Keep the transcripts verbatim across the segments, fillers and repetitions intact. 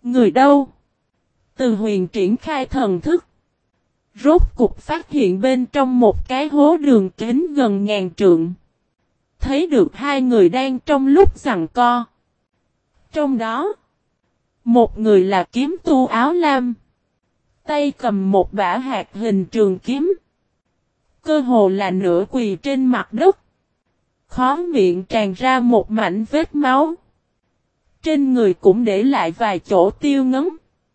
Người đâu? Từ Huyền triển khai thần thức. Rốt cục phát hiện bên trong một cái hố đường kính gần ngàn trượng. Thấy được hai người đang trong lúc giằng co. Trong đó, một người là kiếm tu áo lam. Tay cầm một bả hạt hình trường kiếm. Cơ hồ là nửa quỳ trên mặt đất. Khóe miệng tràn ra một mảnh vết máu. Trên người cũng để lại vài chỗ tiêu ngấn.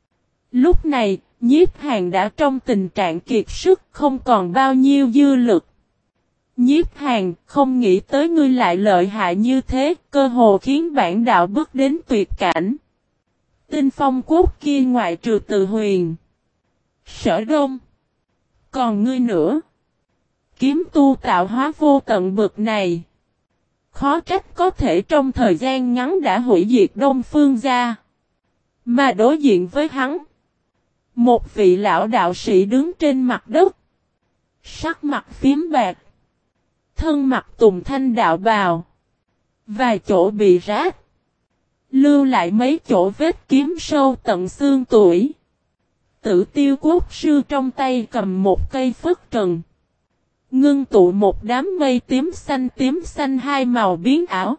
Lúc này, Nhiếp Hàn đã trong tình trạng kiệt sức, không còn bao nhiêu dư lực. Nhiếp Hàn, không nghĩ tới ngươi lại lợi hại như thế, cơ hồ khiến bản đạo bước đến tuyệt cảnh. Tinh Phong Quốc kia ngoại trừ Từ Huyền, Sở Đông, còn ngươi nữa. Kiếm tu tạo hóa vô tận bực này. Khó trách có thể trong thời gian ngắn đã hủy diệt Đông Phương gia. Mà đối diện với hắn, một vị lão đạo sĩ đứng trên mặt đất. Sắc mặt phím bạc. Thân mặc tùng thanh đạo bào. Vài chỗ bị rách. Lưu lại mấy chỗ vết kiếm sâu tận xương tuổi. Tử Tiêu Quốc sư trong tay cầm một cây phất trần. Ngưng tụ một đám mây tím xanh tím xanh hai màu biến ảo.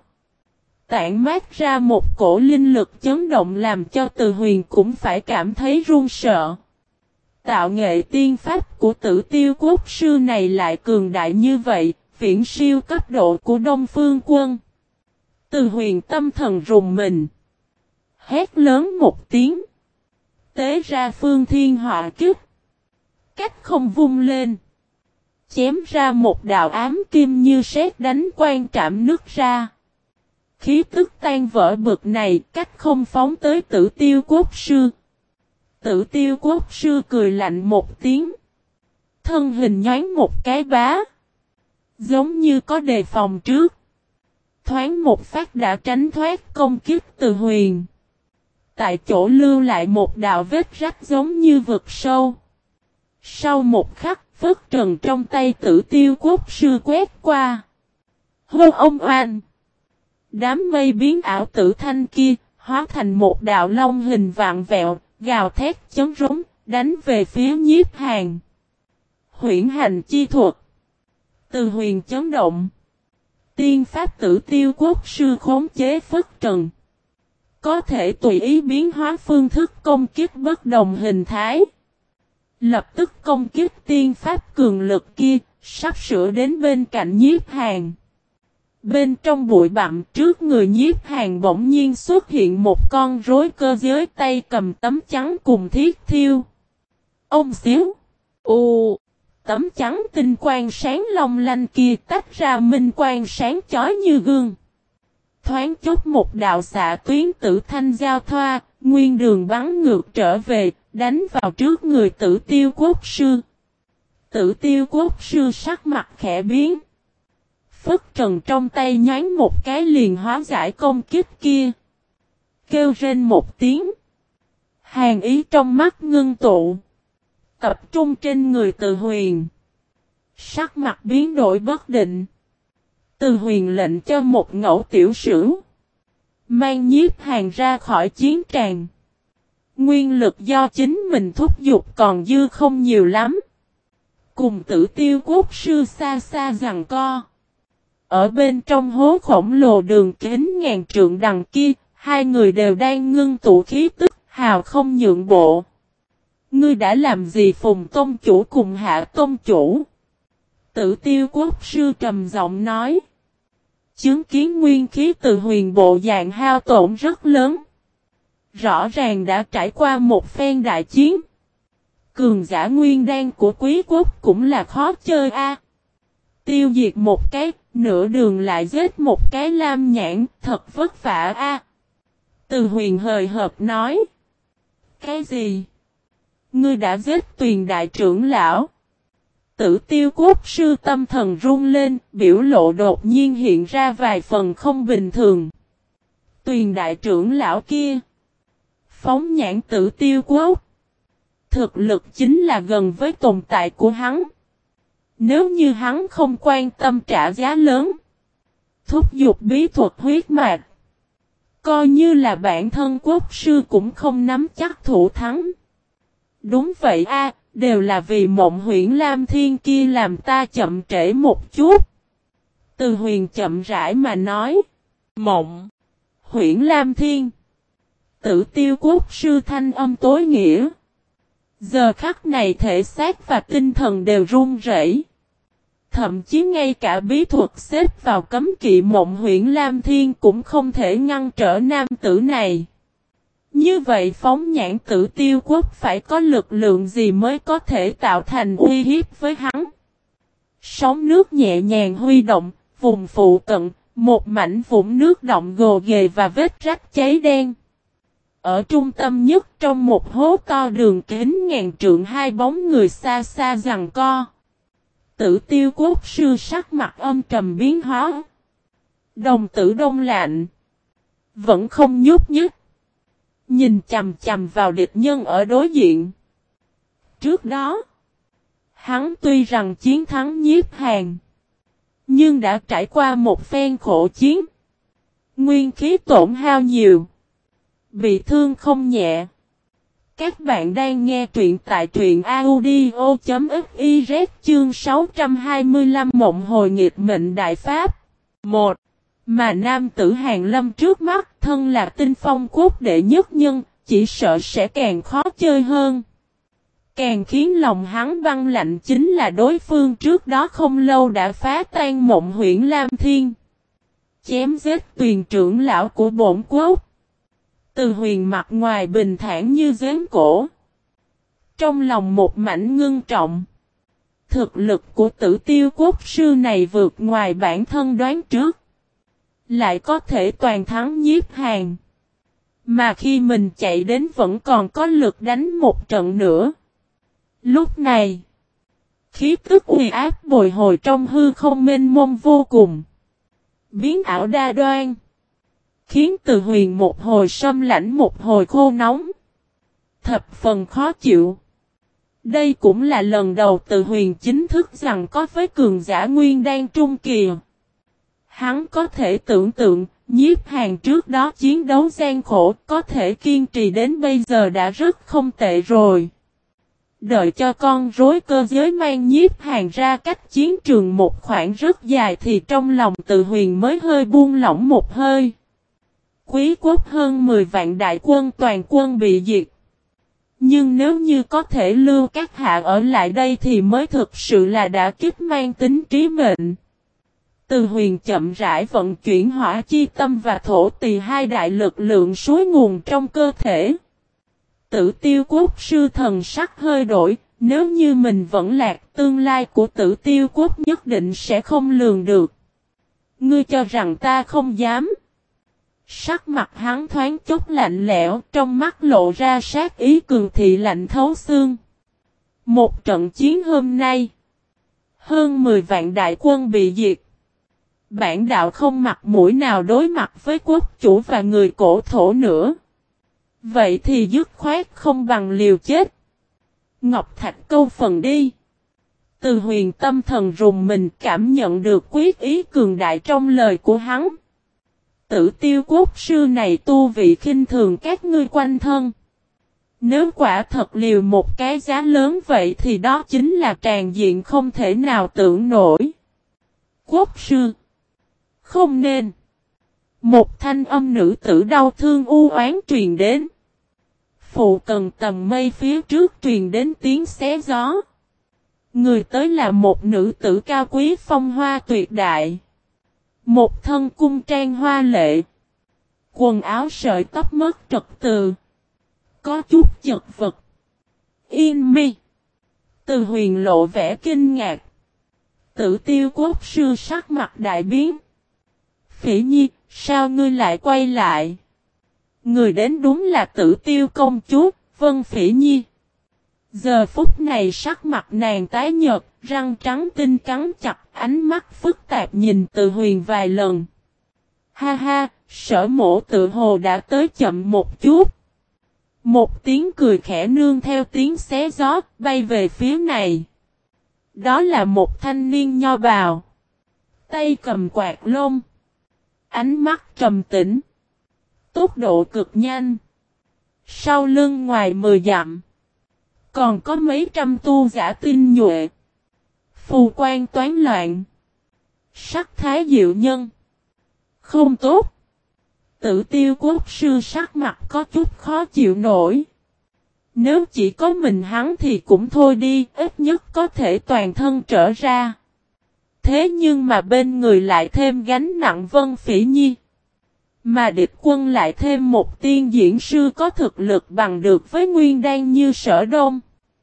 Tản mát ra một cổ linh lực chấn động làm cho Từ Huyền cũng phải cảm thấy run sợ. Tạo nghệ tiên pháp của Tử Tiêu Quốc sư này lại cường đại như vậy, viễn siêu cấp độ của Đông Phương Quân. Từ Huyền tâm thần rùng mình. Hét lớn một tiếng. Tế ra phương thiên họa kiếp. Cách không vung lên. Chém ra một đạo ám kim như sét đánh quan trảm nước ra. Khí tức tan vỡ bực này cách không phóng tới Tử Tiêu Quốc sư. Tử Tiêu Quốc sư cười lạnh một tiếng. Thân hình nhoáng một cái bá. Giống như có đề phòng trước. Thoáng một phát đã tránh thoát công kích Từ Huyền. Tại chỗ lưu lại một đạo vết rách giống như vực sâu. Sau một khắc, phất trần trong tay Tử Tiêu Quốc sư quét qua. Hô ông oan! Đám mây biến ảo tử thanh kia, hóa thành một đạo long hình vạn vẹo, gào thét chấn rống, đánh về phía Nhiếp Hàn. Huyễn hành chi thuật. Từ Huyền chấn động. Tiên pháp Tử Tiêu Quốc sư khống chế phất trần. Có thể tùy ý biến hóa phương thức công kích bất đồng hình thái. Lập tức công kích tiên pháp cường lực kia, sắp sửa đến bên cạnh Nhiếp Hàn. Bên trong bụi bặm trước người Nhiếp Hàn bỗng nhiên xuất hiện một con rối cơ giới tay cầm tấm trắng cùng thiết thiêu. Ông xíu. Ồ. Tấm trắng tinh quang sáng long lanh kia tách ra minh quang sáng chói như gương. Thoáng chốc một đạo xạ tuyến tử thanh giao thoa, nguyên đường bắn ngược trở về, đánh vào trước người Tử Tiêu Quốc sư. Tử Tiêu Quốc sư sắc mặt khẽ biến. Phất trần trong tay nhoáng một cái liền hóa giải công kích kia. Kêu rên một tiếng. Hàn ý trong mắt ngưng tụ. Tập trung trên người Từ Huyền. Sắc mặt biến đổi bất định. Từ Huyền lệnh cho một ngẫu tiểu sử. Mang Nhiếp Hàn ra khỏi chiến tràng. Nguyên lực do chính mình thúc giục còn dư không nhiều lắm. Cùng Tử Tiêu Quốc sư xa xa giằng co. Ở bên trong hố khổng lồ đường kính ngàn trượng đằng kia, hai người đều đang ngưng tụ khí tức, hào không nhượng bộ. Ngươi đã làm gì Phùng Tông Chủ cùng Hạ Tông Chủ? Tử Tiêu Quốc sư trầm giọng nói. Chứng kiến nguyên khí Từ Huyền bộ dạng hao tổn rất lớn. Rõ ràng đã trải qua một phen đại chiến. Cường giả nguyên đan của quý quốc cũng là khó chơi a. Tiêu diệt một cái, nửa đường lại giết một cái lam nhãn, thật vất vả a. Từ Huyền hời hợt nói. Cái gì? Ngươi đã giết Tuyền đại trưởng lão. Tử Tiêu Quốc sư tâm thần run lên, biểu lộ đột nhiên hiện ra vài phần không bình thường. Tuyền đại trưởng lão kia. Phóng nhãn Tử Tiêu Quốc. Thực lực chính là gần với tồn tại của hắn. Nếu như hắn không quan tâm trả giá lớn. Thúc giục bí thuật huyết mạch. Coi như là bản thân quốc sư cũng không nắm chắc thủ thắng. Đúng vậy a, đều là vì Mộng Huyễn Lam Thiên kia làm ta chậm trễ một chút. Từ Huyền chậm rãi mà nói. Mộng Huyễn Lam Thiên. Tử Tiêu quốc sư thanh âm tối nghĩa. Giờ khắc này thể xác và tinh thần đều run rẩy. Thậm chí ngay cả bí thuật xếp vào cấm kỵ Mộng Huyễn Lam Thiên cũng không thể ngăn trở nam tử này. Như vậy phóng nhãn Tử Tiêu quốc phải có lực lượng gì mới có thể tạo thành uy hiếp với hắn. Sóng nước nhẹ nhàng huy động, vùng phụ cận, một mảnh vũng nước động gồ ghề và vết rách cháy đen. Ở trung tâm nhất trong một hố to đường kính ngàn trượng hai bóng người xa xa giằng co. Tử Tiêu quốc sư sắc mặt âm trầm biến hóa. Đồng tử đông lạnh. Vẫn không nhúc nhích. Nhìn chằm chằm vào địch nhân ở đối diện. Trước đó, hắn tuy rằng chiến thắng Nhiếp Hàn, nhưng đã trải qua một phen khổ chiến. Nguyên khí tổn hao nhiều. Bị thương không nhẹ. Các bạn đang nghe truyện tại truyện audio chấm fiz chương sáu trăm hai mươi lăm Mộng Hồi Nghịch Mệnh Đại Pháp. một. Mà nam tử Hàn Lâm trước mắt thân là tinh phong quốc đệ nhất nhân, chỉ sợ sẽ càng khó chơi hơn. Càng khiến lòng hắn băng lạnh chính là đối phương trước đó không lâu đã phá tan Mộng Huyễn Lam Thiên. Chém giết Tuyền trưởng lão của bổn quốc. Từ Huyền mặt ngoài bình thản như giếng cổ. Trong lòng một mảnh ngưng trọng. Thực lực của Tử Tiêu quốc sư này vượt ngoài bản thân đoán trước. Lại có thể toàn thắng Nhiếp Hàn. Mà khi mình chạy đến vẫn còn có lực đánh một trận nữa. Lúc này, khí tức uy áp bồi hồi trong hư không mênh mông vô cùng. Biến ảo đa đoan. Khiến Từ Huyền một hồi sâm lãnh một hồi khô nóng. Thập phần khó chịu. Đây cũng là lần đầu Từ Huyền chính thức rằng có với cường giả nguyên đan trung kỳ. Hắn có thể tưởng tượng, Nhiếp Hàn trước đó chiến đấu gian khổ, có thể kiên trì đến bây giờ đã rất không tệ rồi. Đợi cho con rối cơ giới mang Nhiếp Hàn ra cách chiến trường một khoảng rất dài thì trong lòng Từ Huyền mới hơi buông lỏng một hơi. Quý quốc hơn mười vạn đại quân toàn quân bị diệt. Nhưng nếu như có thể lưu các hạ ở lại đây thì mới thực sự là đã kích mang tính trí mệnh. Từ Huyền chậm rãi vận chuyển hỏa chi tâm và thổ tỳ hai đại lực lượng suối nguồn trong cơ thể. Tử Tiêu quốc sư thần sắc hơi đổi, nếu như mình vẫn lạc tương lai của Tử Tiêu quốc nhất định sẽ không lường được. Ngươi cho rằng ta không dám. Sắc mặt hắn thoáng chốc lạnh lẽo, trong mắt lộ ra sát ý cường thị lạnh thấu xương. Một trận chiến hôm nay, hơn mười vạn đại quân bị diệt. Bản đạo không mặt mũi nào đối mặt với quốc chủ và người cổ thổ nữa. Vậy thì dứt khoát không bằng liều chết. Ngọc Thạch câu phần đi. Từ Huyền tâm thần rùng mình cảm nhận được quyết ý cường đại trong lời của hắn. Tử Tiêu quốc sư này tu vị khinh thường các ngươi quanh thân. Nếu quả thật liều một cái giá lớn vậy thì đó chính là tràn diện không thể nào tưởng nổi. Quốc sư. Không nên. Một thanh âm nữ tử đau thương u oán truyền đến. Phụ cần tầm mây phía trước truyền đến tiếng xé gió. Người tới là một nữ tử cao quý phong hoa tuyệt đại. Một thân cung trang hoa lệ. Quần áo sợi tóc mất trật tự. Có chút chật vật. Yên mi. Từ Huyền lộ vẻ kinh ngạc. Tử Tiêu quốc sư sắc mặt đại biến. Phỉ Nhi, sao ngươi lại quay lại? Người đến đúng là Tử Tiêu công chúa, Vân Phỉ Nhi. Giờ phút này sắc mặt nàng tái nhợt, răng trắng tinh cắn chặt, ánh mắt phức tạp nhìn Từ Huyền vài lần. Ha ha, Sở Mộ tự hồ đã tới chậm một chút. Một tiếng cười khẽ nương theo tiếng xé gió, bay về phía này. Đó là một thanh niên nho bào. Tay cầm quạt lông. Ánh mắt trầm tĩnh. tốc độ cực nhanh. Sau lưng ngoài mười dặm, còn có mấy trăm tu giả tinh nhuệ. Phù quan toán loạn. Sắc thái diệu nhân. Không tốt. Tử Tiêu Quốc sư sắc mặt có chút khó chịu nổi. Nếu chỉ có mình hắn thì cũng thôi đi, ít nhất có thể toàn thân trở ra. Thế nhưng mà bên người lại thêm gánh nặng Vân Phỉ Nhi. Mà địch quân lại thêm một tiên diễn sư có thực lực bằng được với Nguyên Đan như Sở Đông.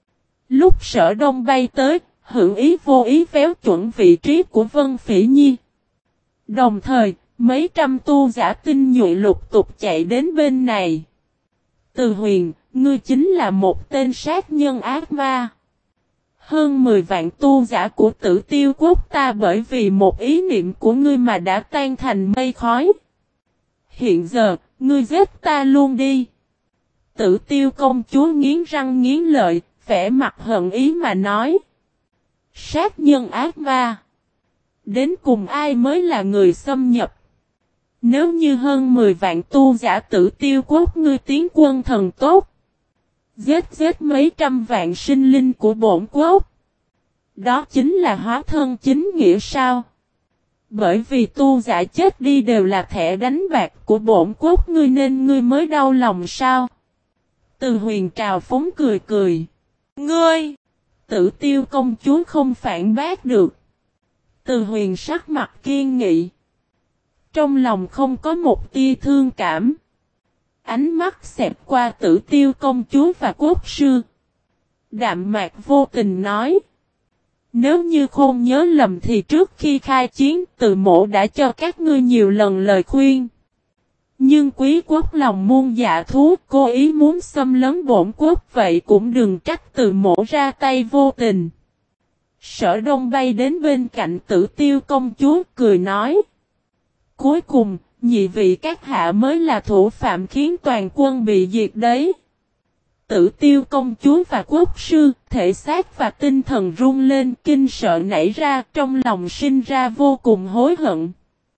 Lúc Sở Đông bay tới, hữu ý vô ý véo chuẩn vị trí của Vân Phỉ Nhi. Đồng thời, mấy trăm tu giả tinh nhuệ lục tục chạy đến bên này. Từ Huyền, ngươi chính là một tên sát nhân ác ma. Hơn mười vạn tu giả của Tử Tiêu Quốc ta bởi vì một ý niệm của ngươi mà đã tan thành mây khói. Hiện giờ, ngươi giết ta luôn đi. Tử Tiêu công chúa nghiến răng nghiến lợi, vẻ mặt hận ý mà nói. Sát nhân ác ma. Đến cùng ai mới là người xâm nhập? Nếu như hơn mười vạn tu giả Tử Tiêu Quốc ngươi tiến quân thần tốt. Giết giết mấy trăm vạn sinh linh của bổn quốc. Đó chính là hóa thân chính nghĩa sao? Bởi vì tu giả chết đi đều là thẻ đánh bạc của bổn quốc ngươi nên ngươi mới đau lòng sao? Từ Huyền trào phúng cười cười. Ngươi! Tử Tiêu công chúa không phản bác được. Từ Huyền sắc mặt kiên nghị. Trong lòng không có một tia thương cảm. Ánh mắt xẹt qua Tử Tiêu công chúa và quốc sư. Đạm mạc vô tình nói. Nếu như không nhớ lầm thì trước khi khai chiến Từ Mỗ đã cho các ngươi nhiều lần lời khuyên. Nhưng quý quốc lòng muôn dạ thú cố ý muốn xâm lấn bổn quốc vậy cũng đừng trách Từ Mỗ ra tay vô tình. Sở Đông bay đến bên cạnh Tử Tiêu công chúa cười nói. Cuối cùng, nhị vị các hạ mới là thủ phạm khiến toàn quân bị diệt đấy. Tử Tiêu công chúa và quốc sư, thể xác và tinh thần run lên kinh sợ nảy ra trong lòng sinh ra vô cùng hối hận.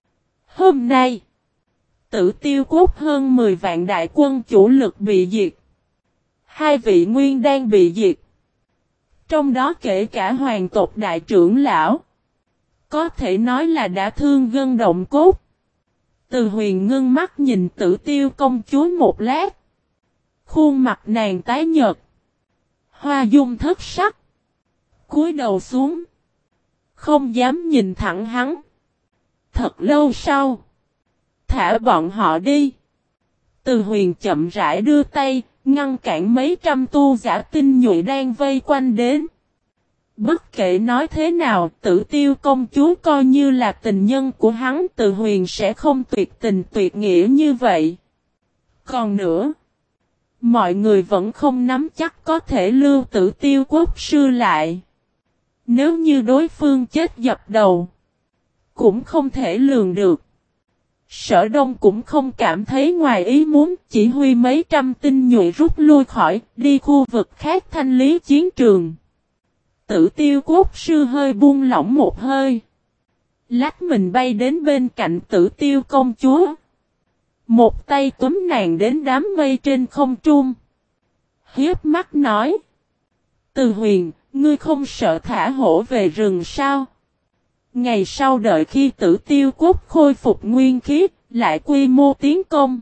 Hôm nay, Tử Tiêu quốc hơn mười vạn đại quân chủ lực bị diệt. Hai vị nguyên đang bị diệt. Trong đó kể cả hoàng tộc đại trưởng lão. Có thể nói là đã thương gân động cốt. Từ Huyền ngưng mắt nhìn Tử Tiêu công chúa một lát. Khuôn mặt nàng tái nhợt. Hoa dung thất sắc. Cúi đầu xuống. Không dám nhìn thẳng hắn. Thật lâu sau. Thả bọn họ đi. Từ Huyền chậm rãi đưa tay. Ngăn cản mấy trăm tu giả tinh nhuệ đang vây quanh đến. Bất kể nói thế nào, Tử Tiêu công chúa coi như là tình nhân của hắn, Từ Huyền sẽ không tuyệt tình tuyệt nghĩa như vậy. Còn nữa, mọi người vẫn không nắm chắc có thể lưu Tử Tiêu quốc sư lại. Nếu như đối phương chết dập đầu, cũng không thể lường được. Sở Đông cũng không cảm thấy ngoài ý muốn, chỉ huy mấy trăm tinh nhuệ rút lui khỏi, đi khu vực khác thanh lý chiến trường. Tử Tiêu quốc sư hơi buông lỏng một hơi. Lách mình bay đến bên cạnh Tử Tiêu công chúa. Một tay túm nàng đến đám mây trên không trung. Hiếp mắt nói. Từ Huyền, ngươi không sợ thả hổ về rừng sao? Ngày sau đợi khi Tử Tiêu quốc khôi phục nguyên khí, lại quy mô tiến công.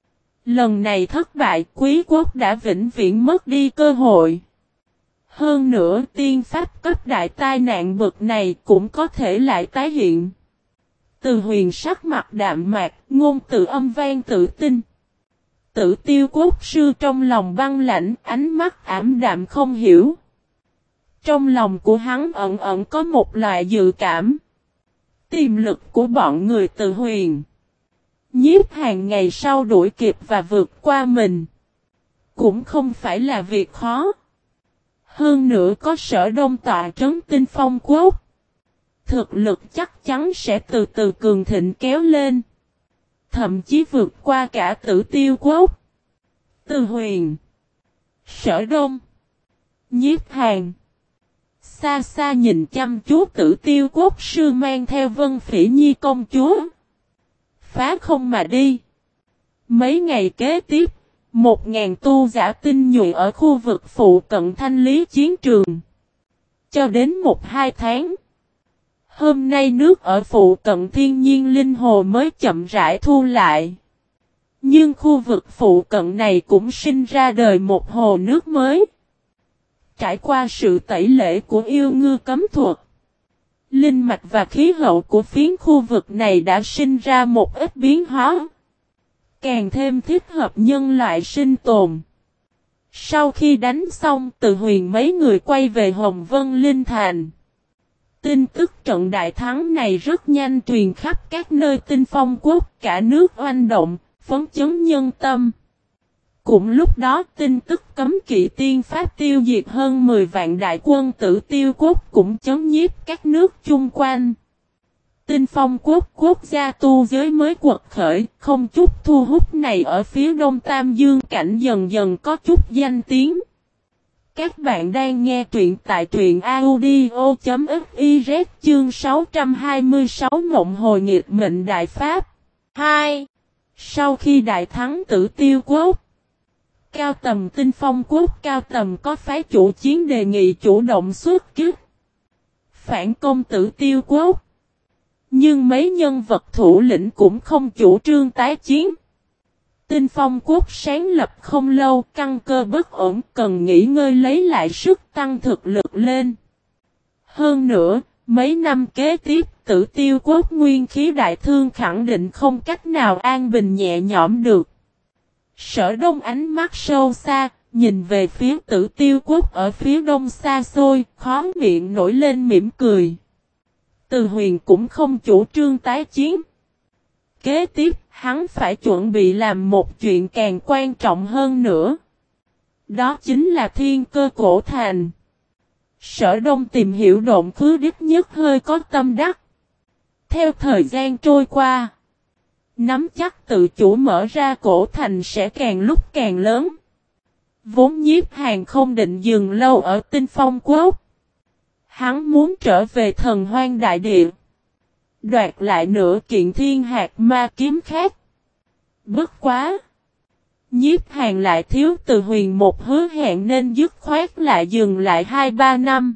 Lần này thất bại, quý quốc đã vĩnh viễn mất đi cơ hội. Hơn nữa tiên pháp cấp đại tai nạn bực này cũng có thể lại tái hiện. Từ Huyền sắc mặt đạm mạc, ngôn từ âm vang tự tin. Tử Tiêu quốc sư trong lòng băng lạnh, ánh mắt ảm đạm không hiểu. Trong lòng của hắn ẩn ẩn có một loại dự cảm. Tiềm lực của bọn người Từ Huyền. Nhiếp Hàn ngày sau đuổi kịp và vượt qua mình. Cũng không phải là việc khó. Hơn nữa có Sở Đông tọa trấn Tinh Phong quốc. Thực lực chắc chắn sẽ từ từ cường thịnh kéo lên. Thậm chí vượt qua cả Tử Tiêu quốc. Từ Huyền. Sở Đông. Nhiếp Hàn. Xa xa nhìn chăm chú Tử Tiêu quốc sư mang theo Vân Phỉ Nhi công chúa. Phá không mà đi. Mấy ngày kế tiếp, một ngàn tu giả tinh nhuệ ở khu vực phụ cận thanh lý chiến trường. Cho đến một hai tháng. Hôm nay nước ở phụ cận thiên nhiên linh hồ mới chậm rãi thu lại. Nhưng khu vực phụ cận này cũng sinh ra đời một hồ nước mới. Trải qua sự tẩy lễ của yêu ngư cấm thuật, linh mạch và khí hậu của phiến khu vực này đã sinh ra một ít biến hóa, càng thêm thích hợp nhân loại sinh tồn. Sau khi đánh xong, Từ Huyền mấy người quay về Hồng Vân Linh Thành. Tin tức trận đại thắng này rất nhanh truyền khắp các nơi Tinh Phong Quốc, cả nước oanh động, phấn chấn nhân tâm. Cũng lúc đó tin tức cấm kỵ tiên pháp tiêu diệt hơn mười vạn đại quân Tử Tiêu Quốc cũng chấn nhiếp các nước chung quanh. Tinh Phong Quốc quốc gia tu giới mới quật khởi, không chút thu hút này ở phía đông Tam Dương cảnh dần dần có chút danh tiếng. Các bạn đang nghe truyện tại truyện audio.fiz chương sáu trăm hai mươi sáu Mộng Hồi Nghịch Mệnh Đại Pháp. hai. Sau khi đại thắng Tử Tiêu Quốc, cao tầm Tinh Phong Quốc cao tầm có phái chủ chiến đề nghị chủ động xuất kích, phản công Tử Tiêu Quốc. Nhưng mấy nhân vật thủ lĩnh cũng không chủ trương tái chiến. Tinh Phong Quốc sáng lập không lâu, căn cơ bất ổn, cần nghỉ ngơi lấy lại sức tăng thực lực lên. Hơn nữa, mấy năm kế tiếp, Tử Tiêu Quốc nguyên khí đại thương khẳng định không cách nào an bình nhẹ nhõm được. Sở Đông ánh mắt sâu xa, nhìn về phía Tử Tiêu Quốc ở phía đông xa xôi, khóe miệng nổi lên mỉm cười. Từ Huyền cũng không chủ trương tái chiến. Kế tiếp, hắn phải chuẩn bị làm một chuyện càng quan trọng hơn nữa. Đó chính là Thiên Cơ Cổ Thành. Sở Đông tìm hiểu độn khứ đích nhất hơi có tâm đắc. Theo thời gian trôi qua, nắm chắc tự chủ mở ra cổ thành sẽ càng lúc càng lớn. Vốn Nhiếp Hàn không định dừng lâu ở Tinh Phong Quốc. Hắn muốn trở về Thần Hoang Đại Địa, đoạt lại nửa kiện thiên hạt ma kiếm khác. Bất quá, Nhiếp Hàn lại thiếu Từ Huyền một hứa hẹn nên dứt khoát lại dừng lại hai ba năm.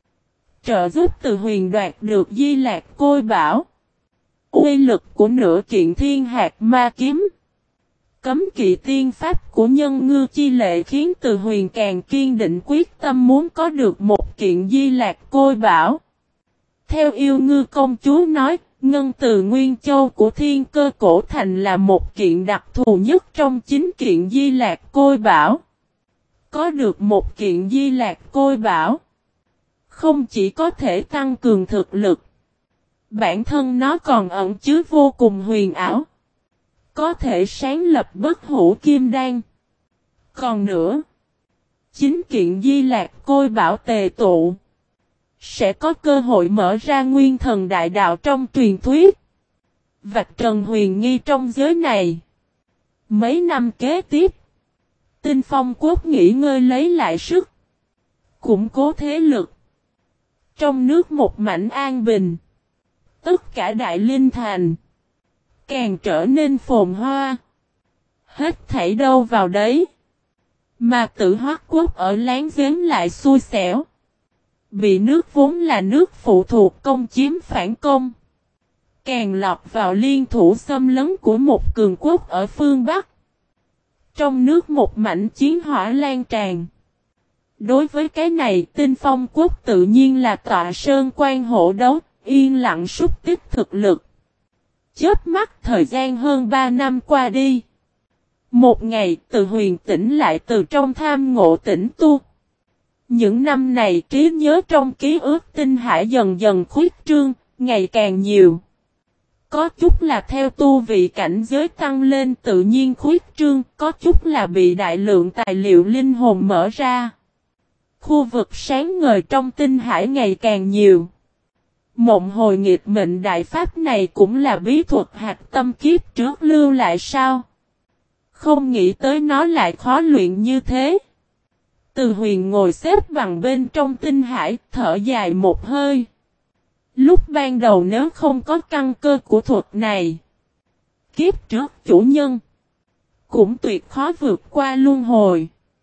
Trợ giúp Từ Huyền đoạt được Di Lạc Côi Bảo. Uy lực của nửa kiện thiên hạt ma kiếm, cấm kỵ tiên pháp của nhân ngư chi lệ khiến Từ Huyền càng kiên định quyết tâm muốn có được một kiện Di Lạc Côi Bảo. Theo yêu ngư công chúa nói, ngân từ Nguyên Châu của Thiên Cơ Cổ Thành là một kiện đặc thù nhất trong chín kiện Di Lạc Côi Bảo. Có được một kiện Di Lạc Côi Bảo, không chỉ có thể tăng cường thực lực, bản thân nó còn ẩn chứa vô cùng huyền ảo, có thể sáng lập bất hủ kim đan. Còn nữa, chính kiện Di Lạc Côi Bảo tề tụ, sẽ có cơ hội mở ra nguyên thần đại đạo trong truyền thuyết, vạch trần huyền nghi trong giới này. Mấy năm kế tiếp, Tinh Phong Quốc nghỉ ngơi lấy lại sức, củng cố thế lực. Trong nước một mảnh an bình, tất cả đại linh thành càng trở nên phồn hoa. Hết thảy đâu vào đấy. Mà Tử Hoắc Quốc ở láng giếng lại xui xẻo, bị nước vốn là nước phụ thuộc công chiếm phản công, càng lọt vào liên thủ xâm lấn của một cường quốc ở phương Bắc. Trong nước một mảnh chiến hỏa lan tràn. Đối với cái này, Tinh Phong Quốc tự nhiên là tọa sơn quan hộ đấu, yên lặng xúc tích thực lực. Chớp mắt thời gian hơn ba năm qua đi. Một ngày, Từ Huyền tỉnh lại từ trong tham ngộ tỉnh tu. Những năm này trí nhớ trong ký ức tinh hải dần dần khuyết trương, ngày càng nhiều. Có chút là theo tu vị cảnh giới tăng lên tự nhiên khuyết trương, có chút là bị đại lượng tài liệu linh hồn mở ra. Khu vực sáng ngời trong tinh hải ngày càng nhiều. Mộng hồi nghịch mệnh đại pháp này cũng là bí thuật hạt tâm kiếp trước lưu lại sao? Không nghĩ tới nó lại khó luyện như thế. Từ Huyền ngồi xếp bằng bên trong tinh hải, thở dài một hơi. Lúc ban đầu nếu không có căn cơ của thuật này, kiếp trước chủ nhân cũng tuyệt khó vượt qua luân hồi.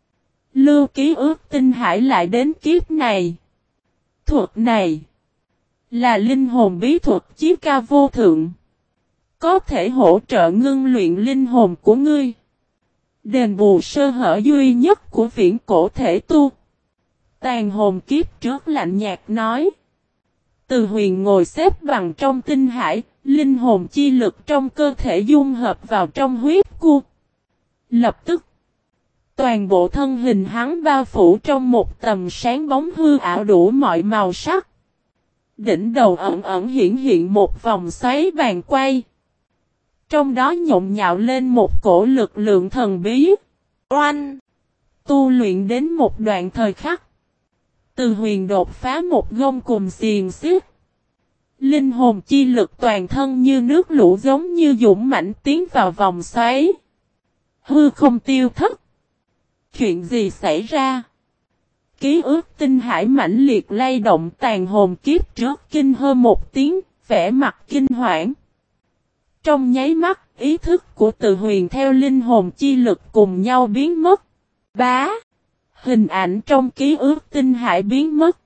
Lưu ký ức tinh hải lại đến kiếp này. Thuật này là linh hồn bí thuật chí cao vô thượng. Có thể hỗ trợ ngưng luyện linh hồn của ngươi. Đền bù sơ hở duy nhất của viễn cổ thể tu. Tàn hồn kiếp trước lạnh nhạt nói. Từ Huyền ngồi xếp bằng trong tinh hải, linh hồn chi lực trong cơ thể dung hợp vào trong huyết cu. Lập tức, toàn bộ thân hình hắn bao phủ trong một tầm sáng bóng hư ảo đủ mọi màu sắc. Đỉnh đầu ẩn ẩn hiển hiện một vòng xoáy vàng quay. Trong đó nhộn nhạo lên một cổ lực lượng thần bí. Oanh! Tu luyện đến một đoạn thời khắc. Từ Huyền đột phá một gông cùm xiềng xiết. Linh hồn chi lực toàn thân như nước lũ giống như dũng mãnh tiến vào vòng xoáy. Hư không tiêu thất. Chuyện gì xảy ra? Ký ức tinh hải mãnh liệt lay động, tàn hồn kiếp trước kinh hơ một tiếng, vẻ mặt kinh hoảng. Trong nháy mắt, ý thức của Từ Huyền theo linh hồn chi lực cùng nhau biến mất. Bá! Hình ảnh trong ký ức tinh hải biến mất.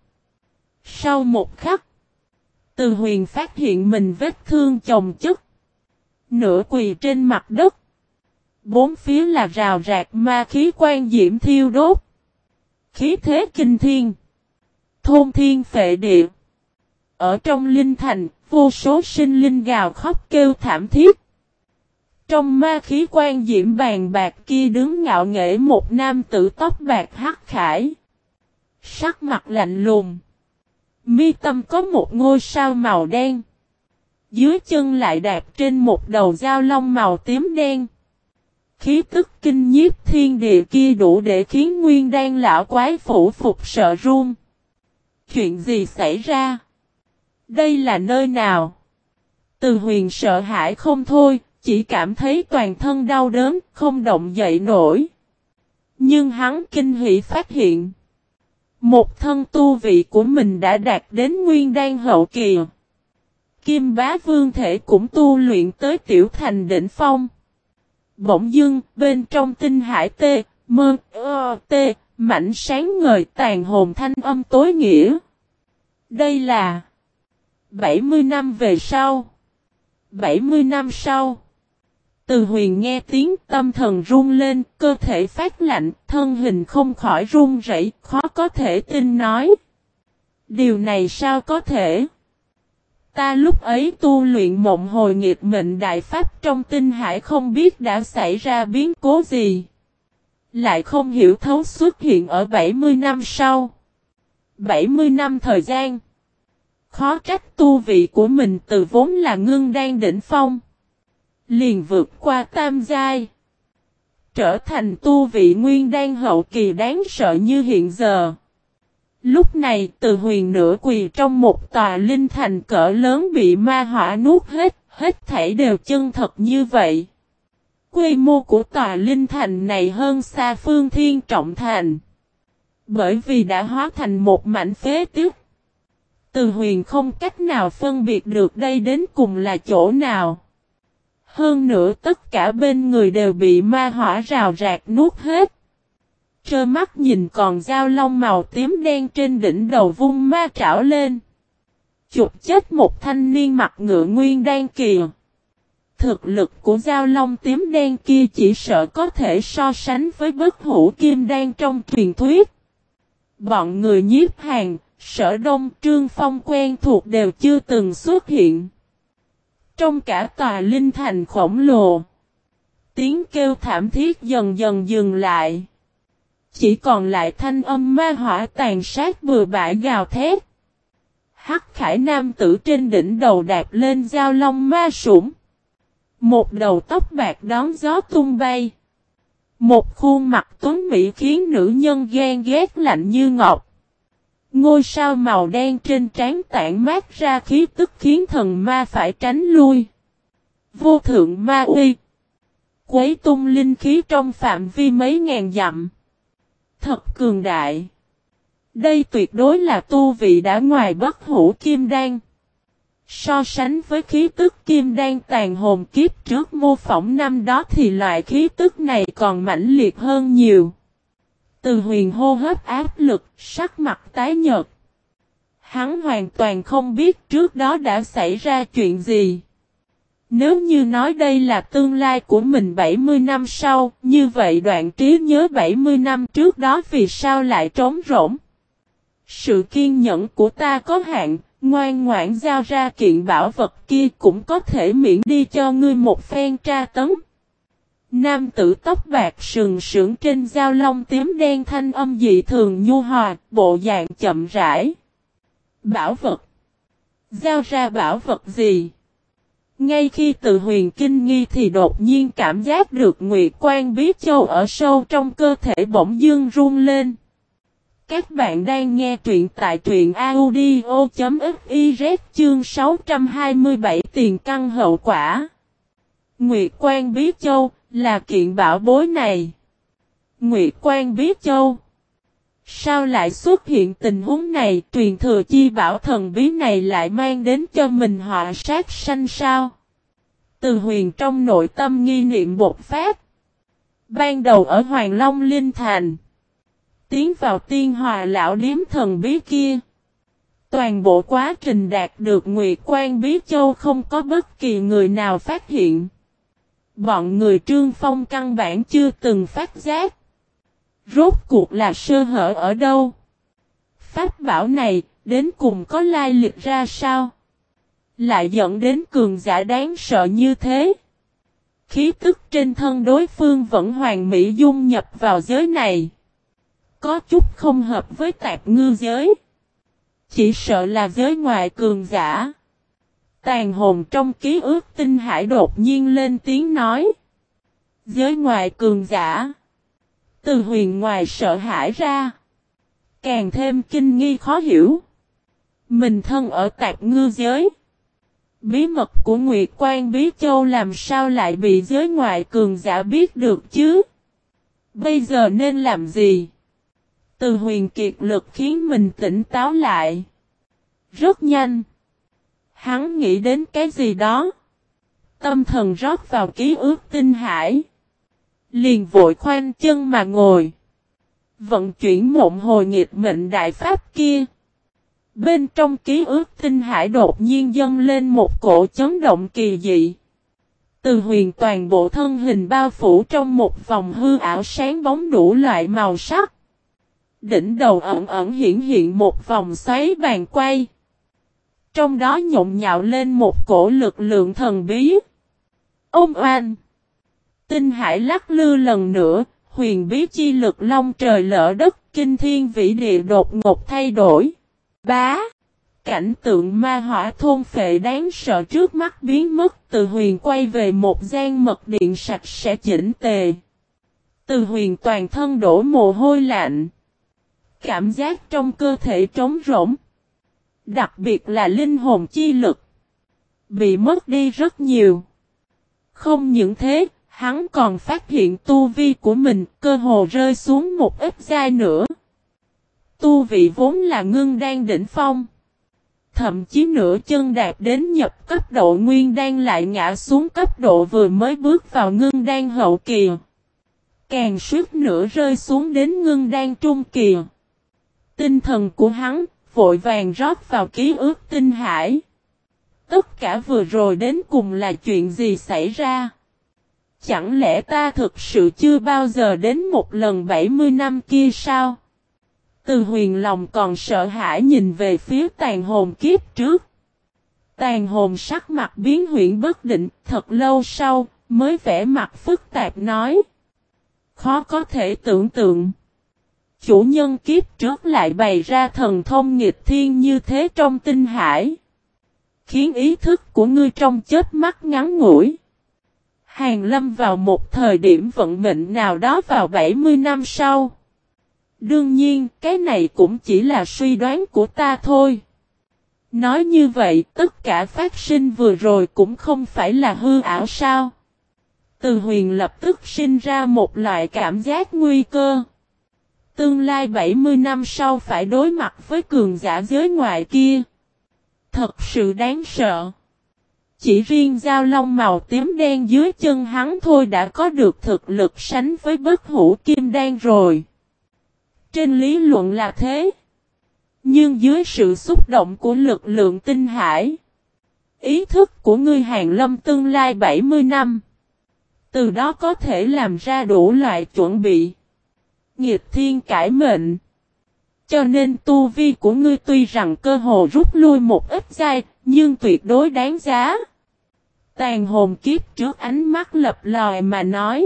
Sau một khắc, Từ Huyền phát hiện mình vết thương chồng chất. Nửa quỳ trên mặt đất. Bốn phía là rào rạc ma khí quan diễm thiêu đốt. Khí thế kinh thiên. Thôn thiên phệ địa. Ở trong linh thành, vô số sinh linh gào khóc kêu thảm thiết. Trong ma khí quan diễm bàn bạc kia đứng ngạo nghễ một nam tử tóc bạc hắc khải. Sắc mặt lạnh lùng. Mi tâm có một ngôi sao màu đen. Dưới chân lại đạp trên một đầu dao long màu tím đen. Khí tức kinh nhiếp thiên địa kia đủ để khiến nguyên đan lão quái phủ phục sợ run. Chuyện gì xảy ra? Đây là nơi nào? Từ Huyền sợ hãi không thôi, chỉ cảm thấy toàn thân đau đớn, không động dậy nổi. Nhưng hắn kinh hỉ phát hiện. Một thân tu vị của mình đã đạt đến nguyên đan hậu kỳ. Kim Bá Vương thể cũng tu luyện tới tiểu thành đỉnh phong. Bỗng dưng, bên trong tinh hải tê, mơ, ơ, tê, mảnh sáng ngời tàn hồn thanh âm tối nghĩa. Đây là bảy mươi năm về sau. bảy mươi năm sau. Từ Huyền nghe tiếng tâm thần run lên, cơ thể phát lạnh, thân hình không khỏi run rẩy, khó có thể tin nói. Điều này sao có thể? Ta lúc ấy tu luyện mộng hồi nghịch mệnh đại pháp trong tinh hải không biết đã xảy ra biến cố gì. Lại không hiểu thấu xuất hiện ở bảy mươi năm sau. bảy mươi năm thời gian. Khó trách tu vị của mình từ vốn là ngưng đan đỉnh phong. Liền vượt qua tam giai. Trở thành tu vị nguyên đan hậu kỳ đáng sợ như hiện giờ. Lúc này Từ Huyền nửa quỳ trong một tòa linh thành cỡ lớn bị ma hỏa nuốt hết, hết thảy đều chân thật như vậy. Quy mô của tòa linh thành này hơn xa Phương Thiên Trọng Thành. Bởi vì đã hóa thành một mảnh phế tích. Từ Huyền không cách nào phân biệt được đây đến cùng là chỗ nào. Hơn nữa tất cả bên người đều bị ma hỏa rào rạc nuốt hết. Trơ mắt nhìn còn dao long màu tím đen trên đỉnh đầu vung ma trảo lên. Chụp chết một thanh niên mặt ngựa nguyên đan kỳ. Thực lực của dao long tím đen kia chỉ sợ có thể so sánh với bất hủ kim đan trong truyền thuyết. Bọn người Nhiếp Hàn, Sở Đông, Trương Phong quen thuộc đều chưa từng xuất hiện. Trong cả tòa linh thành khổng lồ, tiếng kêu thảm thiết dần dần dừng lại. Chỉ còn lại thanh âm ma hỏa tàn sát bừa bãi gào thét. Hắc Khải nam tử trên đỉnh đầu đạp lên dao long ma sủng. Một đầu tóc bạc đón gió tung bay. Một khuôn mặt tuấn mỹ khiến nữ nhân ghen ghét lạnh như ngọc. Ngôi sao màu đen trên trán tản mát ra khí tức khiến thần ma phải tránh lui. Vô thượng ma uy. Quấy tung linh khí trong phạm vi mấy ngàn dặm. Thật cường đại. Đây tuyệt đối là tu vị đã ngoài bất hủ kim đan. So sánh với khí tức kim đan tàn hồn kiếp trước mô phỏng năm đó thì loại khí tức này còn mãnh liệt hơn nhiều. Từ Huyền hô hấp áp lực, sắc mặt tái nhợt. Hắn hoàn toàn không biết trước đó đã xảy ra chuyện gì. Nếu như nói đây là tương lai của mình bảy mươi năm sau, như vậy đoạn trí nhớ bảy mươi năm trước đó vì sao lại trống rỗng? Sự kiên nhẫn của ta có hạn, ngoan ngoãn giao ra kiện bảo vật kia cũng có thể miễn đi cho ngươi một phen tra tấn. Nam tử tóc bạc sừng sững trên dao long tím đen thanh âm dị thường nhu hòa, bộ dạng chậm rãi. Bảo vật? Giao ra bảo vật gì? Ngay khi Từ Huyền kinh nghi thì đột nhiên cảm giác được Nguyệt Quan Bí Châu ở sâu trong cơ thể bỗng dưng run lên. Các bạn đang nghe truyện tại truyện audio.fiz chương sáu trăm hai mươi bảy tiền căn hậu quả. Nguyệt Quan Bí Châu là kiện bảo bối này. Nguyệt Quan Bí Châu. Sao lại xuất hiện tình huống này, truyền thừa chi bảo thần bí này lại mang đến cho mình họa sát sanh sao? Từ Huyền trong nội tâm nghi niệm bột phát. Ban đầu ở Hoàng Long Linh Thành, tiến vào tiên hòa lão điếm thần bí kia. Toàn bộ quá trình đạt được Nguyệt Quan Bí Châu không có bất kỳ người nào phát hiện. Bọn người Trương Phong căn bản chưa từng phát giác. Rốt cuộc là sơ hở ở đâu? Pháp bảo này đến cùng có lai lịch ra sao? Lại dẫn đến cường giả đáng sợ như thế. Khí tức trên thân đối phương vẫn hoàn mỹ dung nhập vào giới này. Có chút không hợp với tạp ngư giới. Chỉ sợ là giới ngoài cường giả. Tàn hồn trong ký ức tinh hải đột nhiên lên tiếng nói. Giới ngoài cường giả. Từ Huyền ngoài sợ hãi ra. Càng thêm kinh nghi khó hiểu. Mình thân ở tạp ngư giới. Bí mật của Nguyệt Quan Bí Châu làm sao lại bị giới ngoại cường giả biết được chứ? Bây giờ nên làm gì? Từ Huyền kiệt lực khiến mình tỉnh táo lại. Rất nhanh. Hắn nghĩ đến cái gì đó. Tâm thần rót vào ký ức tinh hải. Liền vội khoanh chân mà ngồi. Vận chuyển mộng hồi nghịch mệnh đại pháp kia. Bên trong ký ức tinh hải đột nhiên dâng lên một cổ chấn động kỳ dị. Từ Huyền toàn bộ thân hình bao phủ trong một vòng hư ảo sáng bóng đủ loại màu sắc. Đỉnh đầu ẩn ẩn hiển hiện một vòng xoáy bàn quay. Trong đó nhộn nhạo lên một cổ lực lượng thần bí. Ôm oanh! Tinh hải lắc lư lần nữa, huyền bí chi lực long trời lỡ đất, kinh thiên vĩ địa đột ngột thay đổi. Bá! Cảnh tượng ma hỏa thôn phệ đáng sợ trước mắt biến mất. Từ Huyền quay về một gian mật điện sạch sẽ chỉnh tề. Từ Huyền toàn thân đổ mồ hôi lạnh. Cảm giác trong cơ thể trống rỗng. Đặc biệt là linh hồn chi lực. Bị mất đi rất nhiều. Không những thế, hắn còn phát hiện tu vi của mình cơ hồ rơi xuống một ít giai nữa. Tu vị vốn là ngưng đan đỉnh phong. Thậm chí nửa chân đạp đến nhập cấp độ nguyên đan lại ngã xuống cấp độ vừa mới bước vào ngưng đan hậu kỳ. Càng suýt nữa rơi xuống đến ngưng đan trung kỳ. Tinh thần của hắn vội vàng rót vào ký ức tinh hải. Tất cả vừa rồi đến cùng là chuyện gì xảy ra? Chẳng lẽ ta thực sự chưa bao giờ đến một lần bảy mươi năm kia sao? Từ Huyền lòng còn sợ hãi nhìn về phía tàn hồn kiếp trước. Tàn hồn sắc mặt biến huyễn bất định, thật lâu sau, mới vẽ mặt phức tạp nói. Khó có thể tưởng tượng. Chủ nhân kiếp trước lại bày ra thần thông nghịch thiên như thế trong tinh hải. Khiến ý thức của ngươi trong chớp mắt ngắn ngủi. Hàng lâm vào một thời điểm vận mệnh nào đó vào bảy mươi năm sau. Đương nhiên, cái này cũng chỉ là suy đoán của ta thôi. Nói như vậy, tất cả phát sinh vừa rồi cũng không phải là hư ảo sao? Từ Huyền lập tức sinh ra một loại cảm giác nguy cơ. Tương lai bảy mươi năm sau phải đối mặt với cường giả giới ngoại kia. Thật sự đáng sợ. Chỉ riêng dao long màu tím đen dưới chân hắn thôi đã có được thực lực sánh với bất hủ kim đan rồi. Trên lý luận là thế. Nhưng dưới sự xúc động của lực lượng tinh hải, ý thức của ngươi Hàn Lâm tương lai bảy mươi năm, từ đó có thể làm ra đủ loại chuẩn bị. Nghịch thiên cải mệnh. Cho nên tu vi của ngươi tuy rằng cơ hồ rút lui một ít giai, nhưng tuyệt đối đáng giá. Tàn hồn kiếp trước ánh mắt lập lòi mà nói.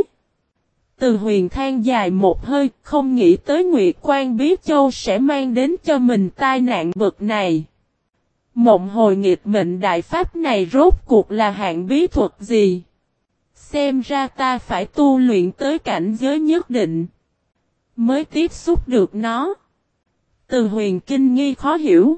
Từ Huyền than dài một hơi, không nghĩ tới Nguyệt Quan Bí Châu sẽ mang đến cho mình tai nạn bực này. Mộng hồi nghịch mệnh đại pháp này rốt cuộc là hạng bí thuật gì? Xem ra ta phải tu luyện tới cảnh giới nhất định, mới tiếp xúc được nó. Từ Huyền kinh nghi khó hiểu.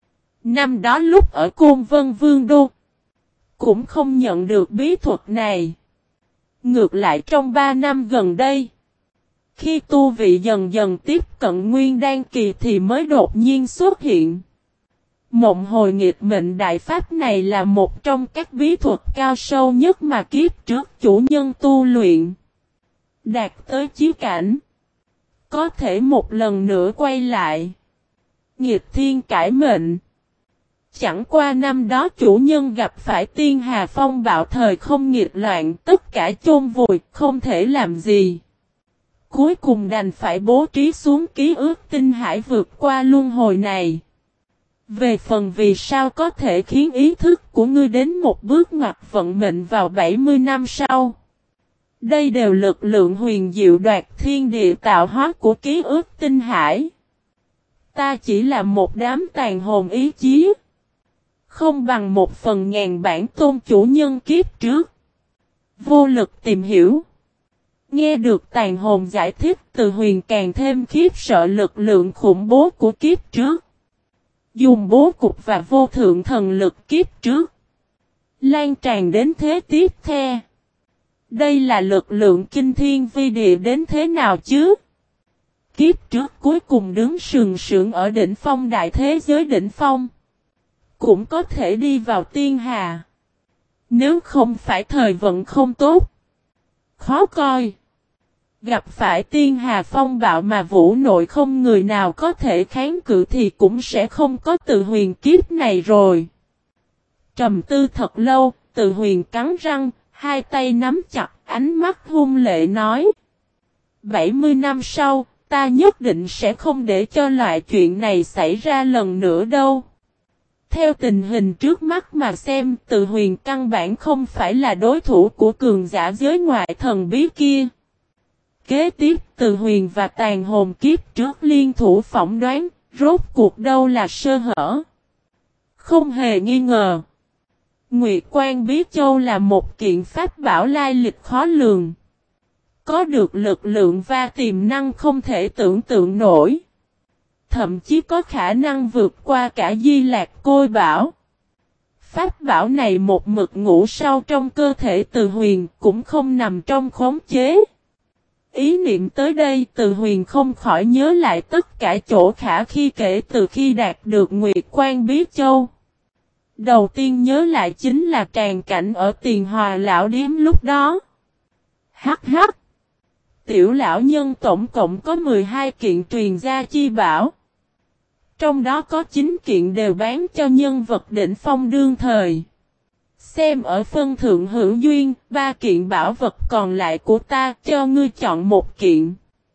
Năm đó lúc ở Côn Vân Vương Đô, cũng không nhận được bí thuật này. Ngược lại trong ba năm gần đây, khi tu vị dần dần tiếp cận nguyên đan kỳ thì mới đột nhiên xuất hiện. Mộng hồi nghịch mệnh đại pháp này là một trong các bí thuật cao sâu nhất mà kiếp trước chủ nhân tu luyện. Đạt tới chí cảnh, có thể một lần nữa quay lại. Nghịch thiên cải mệnh. Chẳng qua năm đó chủ nhân gặp phải tiên hà phong bạo thời không nghịch loạn, tất cả chôn vùi, không thể làm gì. Cuối cùng đành phải bố trí xuống ký ức tinh hải vượt qua luân hồi này. Về phần vì sao có thể khiến ý thức của ngươi đến một bước ngoặt vận mệnh vào bảy mươi năm sau. Đây đều lực lượng huyền diệu đoạt thiên địa tạo hóa của ký ức tinh hải. Ta chỉ là một đám tàn hồn ý chí. Không bằng một phần ngàn bản tôn chủ nhân kiếp trước. Vô lực tìm hiểu. Nghe được tàn hồn giải thích, Từ Huyền càng thêm khiếp sợ lực lượng khủng bố của kiếp trước. Dùng bố cục và vô thượng thần lực kiếp trước, lan tràn đến thế tiếp theo. Đây là lực lượng kinh thiên vi địa đến thế nào chứ? Kiếp trước cuối cùng đứng sừng sững ở đỉnh phong đại thế giới đỉnh phong, cũng có thể đi vào tiên hà. Nếu không phải thời vận không tốt, khó coi. Gặp phải tiên hà phong bạo mà vũ nội không người nào có thể kháng cự thì cũng sẽ không có Từ Huyền kiếp này rồi. Trầm tư thật lâu, Từ Huyền cắn răng, hai tay nắm chặt, ánh mắt hung lệ nói. bảy mươi năm sau, ta nhất định sẽ không để cho loại chuyện này xảy ra lần nữa đâu. Theo tình hình trước mắt mà xem, Từ Huyền căn bản không phải là đối thủ của cường giả giới ngoại thần bí kia. Kế tiếp Từ Huyền và tàn hồn kiếp trước liên thủ phỏng đoán, rốt cuộc đâu là sơ hở. Không hề nghi ngờ. Nguyệt Quan Bí Châu là một kiện pháp bảo lai lịch khó lường. Có được lực lượng và tiềm năng không thể tưởng tượng nổi. Thậm chí có khả năng vượt qua cả Di Lạc Côi Bảo. Pháp bảo này một mực ngủ sâu trong cơ thể Từ Huyền cũng không nằm trong khống chế. Ý niệm tới đây Từ Huyền không khỏi nhớ lại tất cả chỗ khả khi kể từ khi đạt được Nguyệt Quan Bí Châu. Đầu tiên nhớ lại chính là tràn cảnh ở Tiền Hòa Lão Điếm lúc đó. Hắc hắc. Tiểu lão nhân tổng cộng có mười hai kiện truyền gia chi bảo. Trong đó có chín kiện đều bán cho nhân vật đỉnh phong đương thời. Xem ở phân thượng hữu duyên, ba kiện bảo vật còn lại của ta cho ngươi chọn một kiện.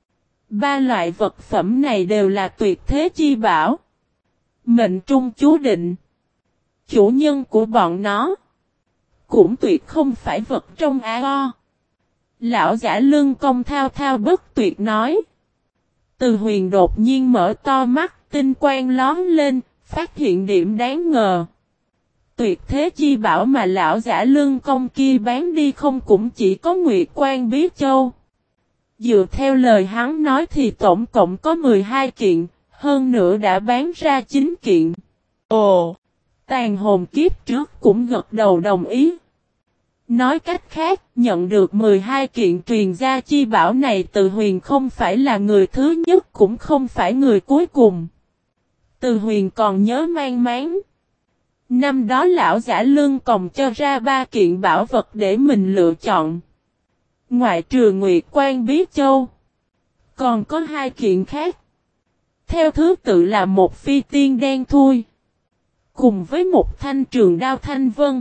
Ba loại vật phẩm này đều là tuyệt thế chi bảo. Mệnh trung chú định. Chủ nhân của bọn nó cũng tuyệt không phải vật trong ao. Lão giả lưng cong thao thao bất tuyệt nói. Từ Huyền đột nhiên mở to mắt, tinh quang lóm lên, phát hiện điểm đáng ngờ. Tuyệt thế chi bảo mà lão giả lưng cong kia bán đi không cũng chỉ có Nguyệt Quan Bí Châu. Dựa theo lời hắn nói thì tổng cộng có mười hai kiện, hơn nữa đã bán ra chín kiện. Ồ! Tàn hồn kiếp trước cũng gật đầu đồng ý. Nói cách khác, nhận được mười hai kiện truyền gia chi bảo này Từ Huyền không phải là người thứ nhất cũng không phải người cuối cùng. Từ Huyền còn nhớ mang máng. Năm đó lão giả lưng còng cho ra ba kiện bảo vật để mình lựa chọn. Ngoại trừ Nguyệt Quan Bí Châu, còn có hai kiện khác. Theo thứ tự là một phi tiên đen thui, cùng với một thanh trường đao thanh vân.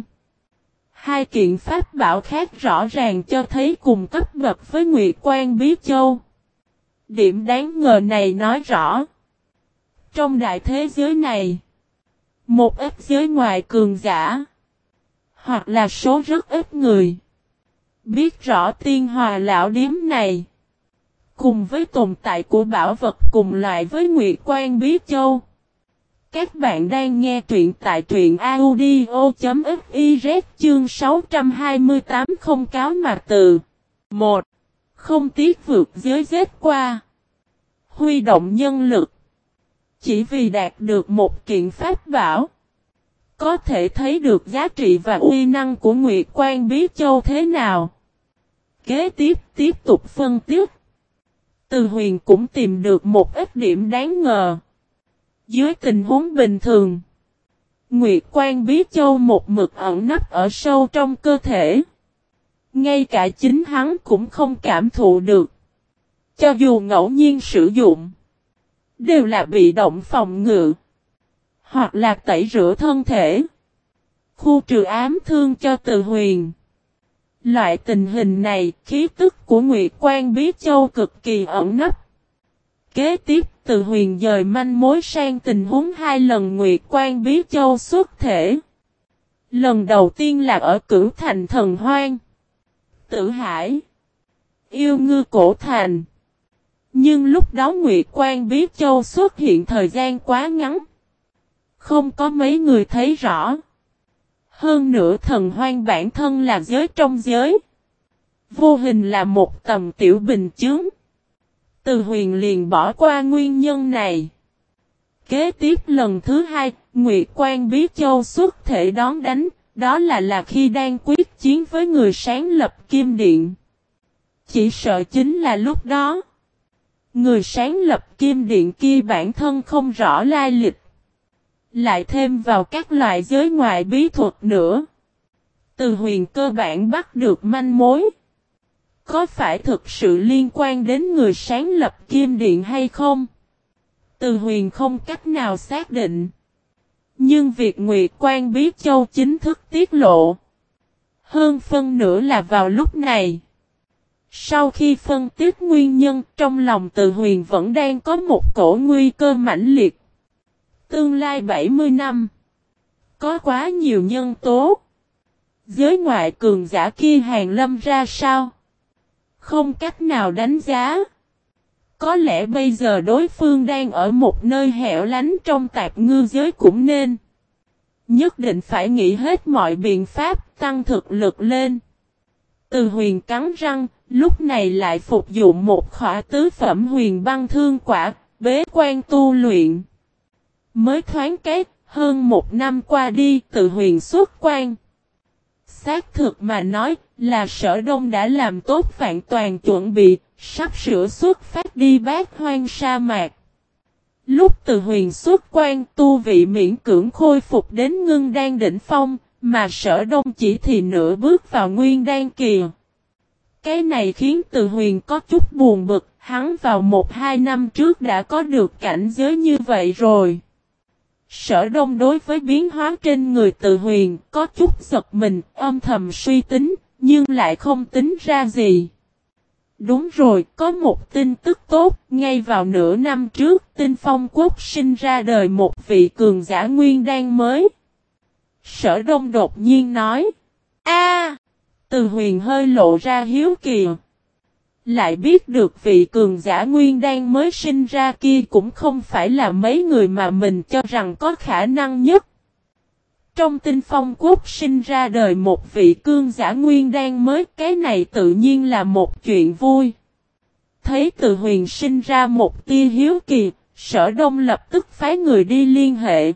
Hai kiện pháp bảo khác rõ ràng cho thấy cùng cấp bậc với Nguyệt Quan Bí Châu. Điểm đáng ngờ này nói rõ, trong đại thế giới này, một ít giới ngoại cường giả, hoặc là số rất ít người, biết rõ tiên hòa lão điếm này, cùng với tồn tại của bảo vật cùng loại với Nguyệt Quan Bí Châu. Các bạn đang nghe truyện tại truyện audio.fiz chương sáu trăm hai mươi tám không cáo mà từ. một. Không tiếc vượt giới giết qua. Huy động nhân lực. Chỉ vì đạt được một kiện pháp bảo. Có thể thấy được giá trị và uy năng của Nguyệt Quan Bí Châu thế nào. Kế tiếp tiếp tục phân tích. Từ Huyền cũng tìm được một ít điểm đáng ngờ. Dưới tình huống bình thường, Nguyệt Quan Bí Châu một mực ẩn nấp ở sâu trong cơ thể. Ngay cả chính hắn cũng không cảm thụ được. Cho dù ngẫu nhiên sử dụng, đều là bị động phòng ngự, hoặc là tẩy rửa thân thể, khu trừ ám thương cho Từ Huyền. Loại tình hình này, khí tức của Nguyệt Quan Bí Châu cực kỳ ẩn nấp. Kế tiếp, Từ Huyền dời manh mối sang tình huống hai lần Nguyệt Quan Bí Châu xuất thể. Lần đầu tiên là ở Cửu Thành Thần Hoang, Tử Hải, Yêu Ngư Cổ Thành. Nhưng lúc đó Nguyệt Quan Bí Châu xuất hiện thời gian quá ngắn, không có mấy người thấy rõ. Hơn nữa Thần Hoang bản thân là giới trong giới, vô hình là một tầm tiểu bình chướng. Từ Huyền liền bỏ qua nguyên nhân này. Kế tiếp lần thứ hai, Nguyệt Quan Bí Châu xuất thể đón đánh, đó là là khi đang quyết chiến với người sáng lập Kim Điện. Chỉ sợ chính là lúc đó, người sáng lập Kim Điện kia bản thân không rõ lai lịch, lại thêm vào các loại giới ngoại bí thuật nữa. Từ Huyền cơ bản bắt được manh mối. Có phải thực sự liên quan đến người sáng lập Kim Điện hay không? Từ Huyền không cách nào xác định. Nhưng việc Nguyệt Quan Bí Châu chính thức tiết lộ, hơn phân nửa là vào lúc này. Sau khi phân tích nguyên nhân, trong lòng Từ Huyền vẫn đang có một cổ nguy cơ mãnh liệt. Tương lai bảy mươi năm, có quá nhiều nhân tố. Giới ngoại cường giả kia hàng lâm ra sao? Không cách nào đánh giá. Có lẽ bây giờ đối phương đang ở một nơi hẻo lánh trong tạp ngư giới cũng nên. Nhất định phải nghĩ hết mọi biện pháp tăng thực lực lên. Từ Huyền cắn răng, lúc này lại phục dụng một khỏa tứ phẩm huyền băng thương quả, bế quan tu luyện. Mới thoáng cái, hơn một năm qua đi, Từ Huyền xuất quan. Xác thực mà nói, là Sở Đông đã làm tốt vạn toàn chuẩn bị, sắp sửa xuất phát đi Bát Hoang sa mạc. Lúc Từ Huyền xuất quan, tu vị miễn cưỡng khôi phục đến ngưng đan đỉnh phong, mà Sở Đông chỉ thì nửa bước vào nguyên đan kỳ. Cái này khiến Từ Huyền có chút buồn bực, hắn vào một hai năm trước đã có được cảnh giới như vậy rồi. Sở Đông đối với biến hóa trên người Từ Huyền có chút giật mình, âm thầm suy tính, nhưng lại không tính ra gì. Đúng rồi, có một tin tức tốt, ngay vào nửa năm trước, Tinh Phong Quốc sinh ra đời một vị cường giả nguyên đan mới. Sở Đông đột nhiên nói, a, Từ Huyền hơi lộ ra hiếu kỳ. Lại biết được vị cường giả nguyên đan mới sinh ra kia cũng không phải là mấy người mà mình cho rằng có khả năng nhất. Trong Tinh Phong Quốc sinh ra đời một vị cường giả nguyên đan mới, cái này tự nhiên là một chuyện vui. Thấy Từ Huyền sinh ra một tia hiếu kỳ, Sở Đông lập tức phái người đi liên hệ.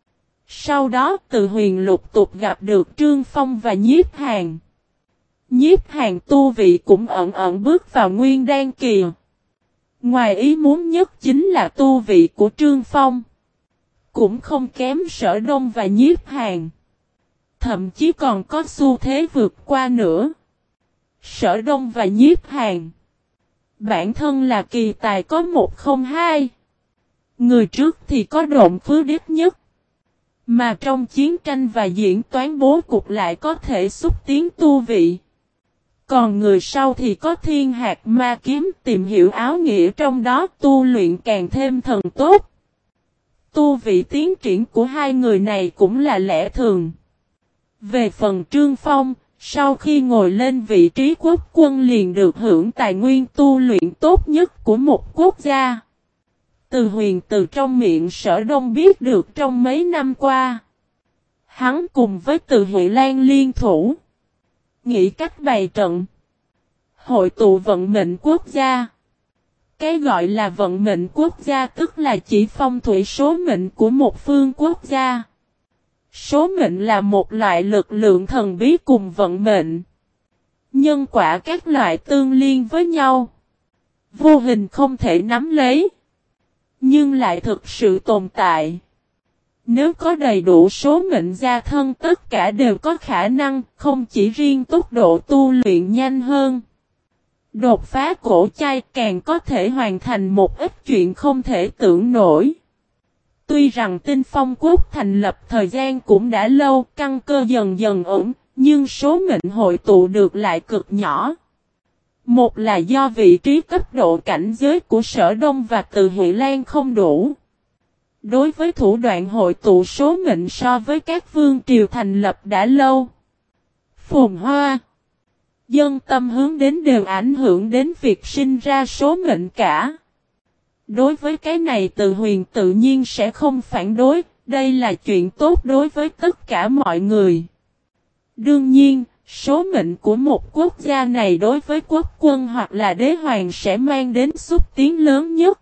Sau đó Từ Huyền lục tục gặp được Trương Phong và Nhiếp Hàn. Nhiếp Hàn tu vị cũng ẩn ẩn bước vào nguyên đan kỳ. Ngoài ý muốn nhất chính là tu vị của Trương Phong. cũng không kém Sở Đông và Nhiếp Hàn. Thậm chí còn có xu thế vượt qua nữa. Sở Đông và Nhiếp Hàn. Bản thân là kỳ tài có một không hai. Người trước thì có độn phứ đích nhất. Mà trong chiến tranh và diễn toán bố cục lại có thể xúc tiến tu vị. Còn người sau thì có thiên hạt ma kiếm tìm hiểu áo nghĩa trong đó tu luyện càng thêm thần tốt. Tu vị tiến triển của hai người này cũng là lẽ thường. Về phần Trương Phong, sau khi ngồi lên vị trí quốc quân liền được hưởng tài nguyên tu luyện tốt nhất của một quốc gia. Từ Huyền từ trong miệng Sở Đông biết được trong mấy năm qua. Hắn cùng với Từ Huệ Lan liên thủ. Nghĩ cách bày trận. Hội tụ vận mệnh quốc gia. Cái gọi là vận mệnh quốc gia tức là chỉ phong thủy số mệnh của một phương quốc gia. Số mệnh là một loại lực lượng thần bí cùng vận mệnh. Nhân quả các loại tương liên với nhau. Vô hình không thể nắm lấy. Nhưng lại thực sự tồn tại. Nếu có đầy đủ số mệnh gia thân tất cả đều có khả năng không chỉ riêng tốc độ tu luyện nhanh hơn. Đột phá cổ chai càng có thể hoàn thành một ít chuyện không thể tưởng nổi. Tuy rằng Tinh Phong Quốc thành lập thời gian cũng đã lâu, căn cơ dần dần ổn, nhưng số mệnh hội tụ được lại cực nhỏ. Một là do vị trí cấp độ cảnh giới của Sở Đông và Từ Huệ Lan không đủ. Đối với thủ đoạn hội tụ số mệnh so với các vương triều thành lập đã lâu. Phồn hoa. Dân tâm hướng đến đều ảnh hưởng đến việc sinh ra số mệnh cả. Đối với cái này Từ Huyền tự nhiên sẽ không phản đối, đây là chuyện tốt đối với tất cả mọi người. Đương nhiên, số mệnh của một quốc gia này đối với quốc quân hoặc là đế hoàng sẽ mang đến xúc tiến lớn nhất.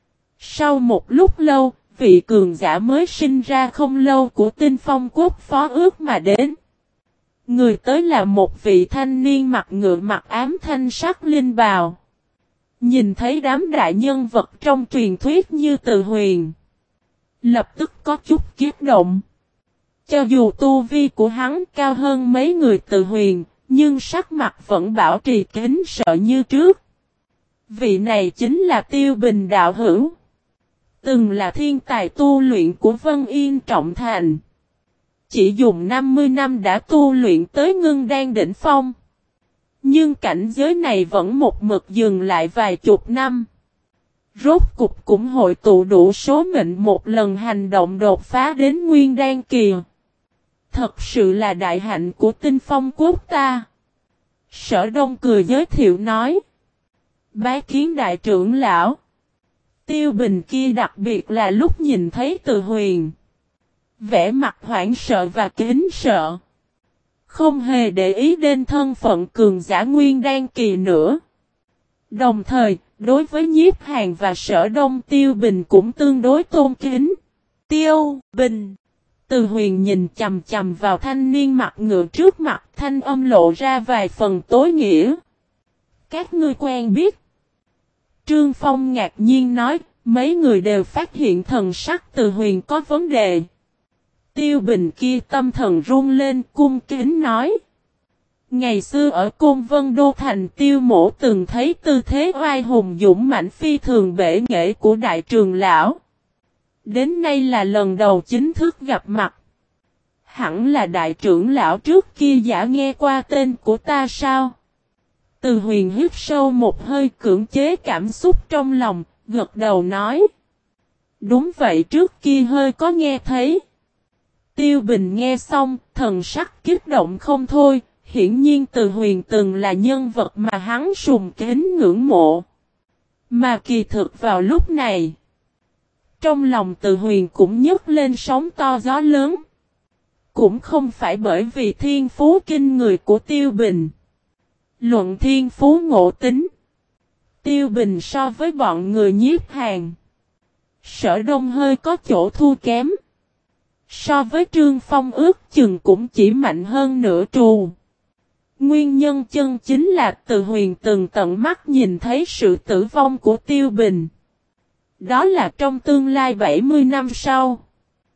Sau một lúc lâu, vị cường giả mới sinh ra không lâu của Tinh Phong Quốc phó ước mà đến. Người tới là một vị thanh niên mặc ngựa mặc ám thanh sắc linh bào. Nhìn thấy đám đại nhân vật trong truyền thuyết như Từ Huyền. Lập tức có chút kiếp động. Cho dù tu vi của hắn cao hơn mấy người Từ Huyền, nhưng sắc mặt vẫn bảo trì kính sợ như trước. Vị này chính là Tiêu Bình đạo hữu. Từng là thiên tài tu luyện của Vân Yên Trọng Thành. Chỉ dùng năm mươi năm đã tu luyện tới ngưng đan đỉnh phong. Nhưng cảnh giới này vẫn một mực dừng lại vài chục năm. Rốt cục cũng hội tụ đủ số mệnh một lần hành động đột phá đến nguyên đan kỳ. Thật sự là đại hạnh của Tinh Phong Quốc ta. Sở Đông cười giới thiệu nói. Bái kiến đại trưởng lão. Tiêu Bình kia đặc biệt là lúc nhìn thấy Từ Huyền. Vẻ mặt hoảng sợ và kính sợ. Không hề để ý đến thân phận cường giả nguyên đan kỳ nữa. Đồng thời, đối với Nhiếp Hàn và Sở Đông Tiêu Bình cũng tương đối tôn kính. Tiêu Bình. Từ Huyền nhìn chầm chầm vào thanh niên mặt ngựa trước mặt, thanh âm lộ ra vài phần tối nghĩa. Các ngươi quen biết. Trương Phong ngạc nhiên nói, mấy người đều phát hiện thần sắc Từ Huyền có vấn đề. Tiêu Bình kia tâm thần run lên cung kính nói. Ngày xưa ở Côn Vân Đô Thành Tiêu Mỗ từng thấy tư thế oai hùng dũng mãnh phi thường bể nghệ của đại trường lão. Đến nay là lần đầu chính thức gặp mặt. Hẳn là đại trưởng lão trước kia giả nghe qua tên của ta sao? Từ Huyền hít sâu một hơi cưỡng chế cảm xúc trong lòng, gật đầu nói. Đúng vậy trước kia hơi có nghe thấy. Tiêu Bình nghe xong, thần sắc kích động không thôi, hiển nhiên Từ Huyền từng là nhân vật mà hắn sùng kính ngưỡng mộ. Mà kỳ thực vào lúc này, trong lòng Từ Huyền cũng nhấc lên sóng to gió lớn. Cũng không phải bởi vì thiên phú kinh người của Tiêu Bình. Luận thiên phú ngộ tính. Tiêu Bình so với bọn người Nhiếp Hàn, Sở Đông hơi có chỗ thua kém. So với Trương Phong ước chừng cũng chỉ mạnh hơn nửa trù. Nguyên nhân chân chính là Từ Huyền từng tận mắt nhìn thấy sự tử vong của Tiêu Bình. Đó là trong tương lai bảy mươi năm sau.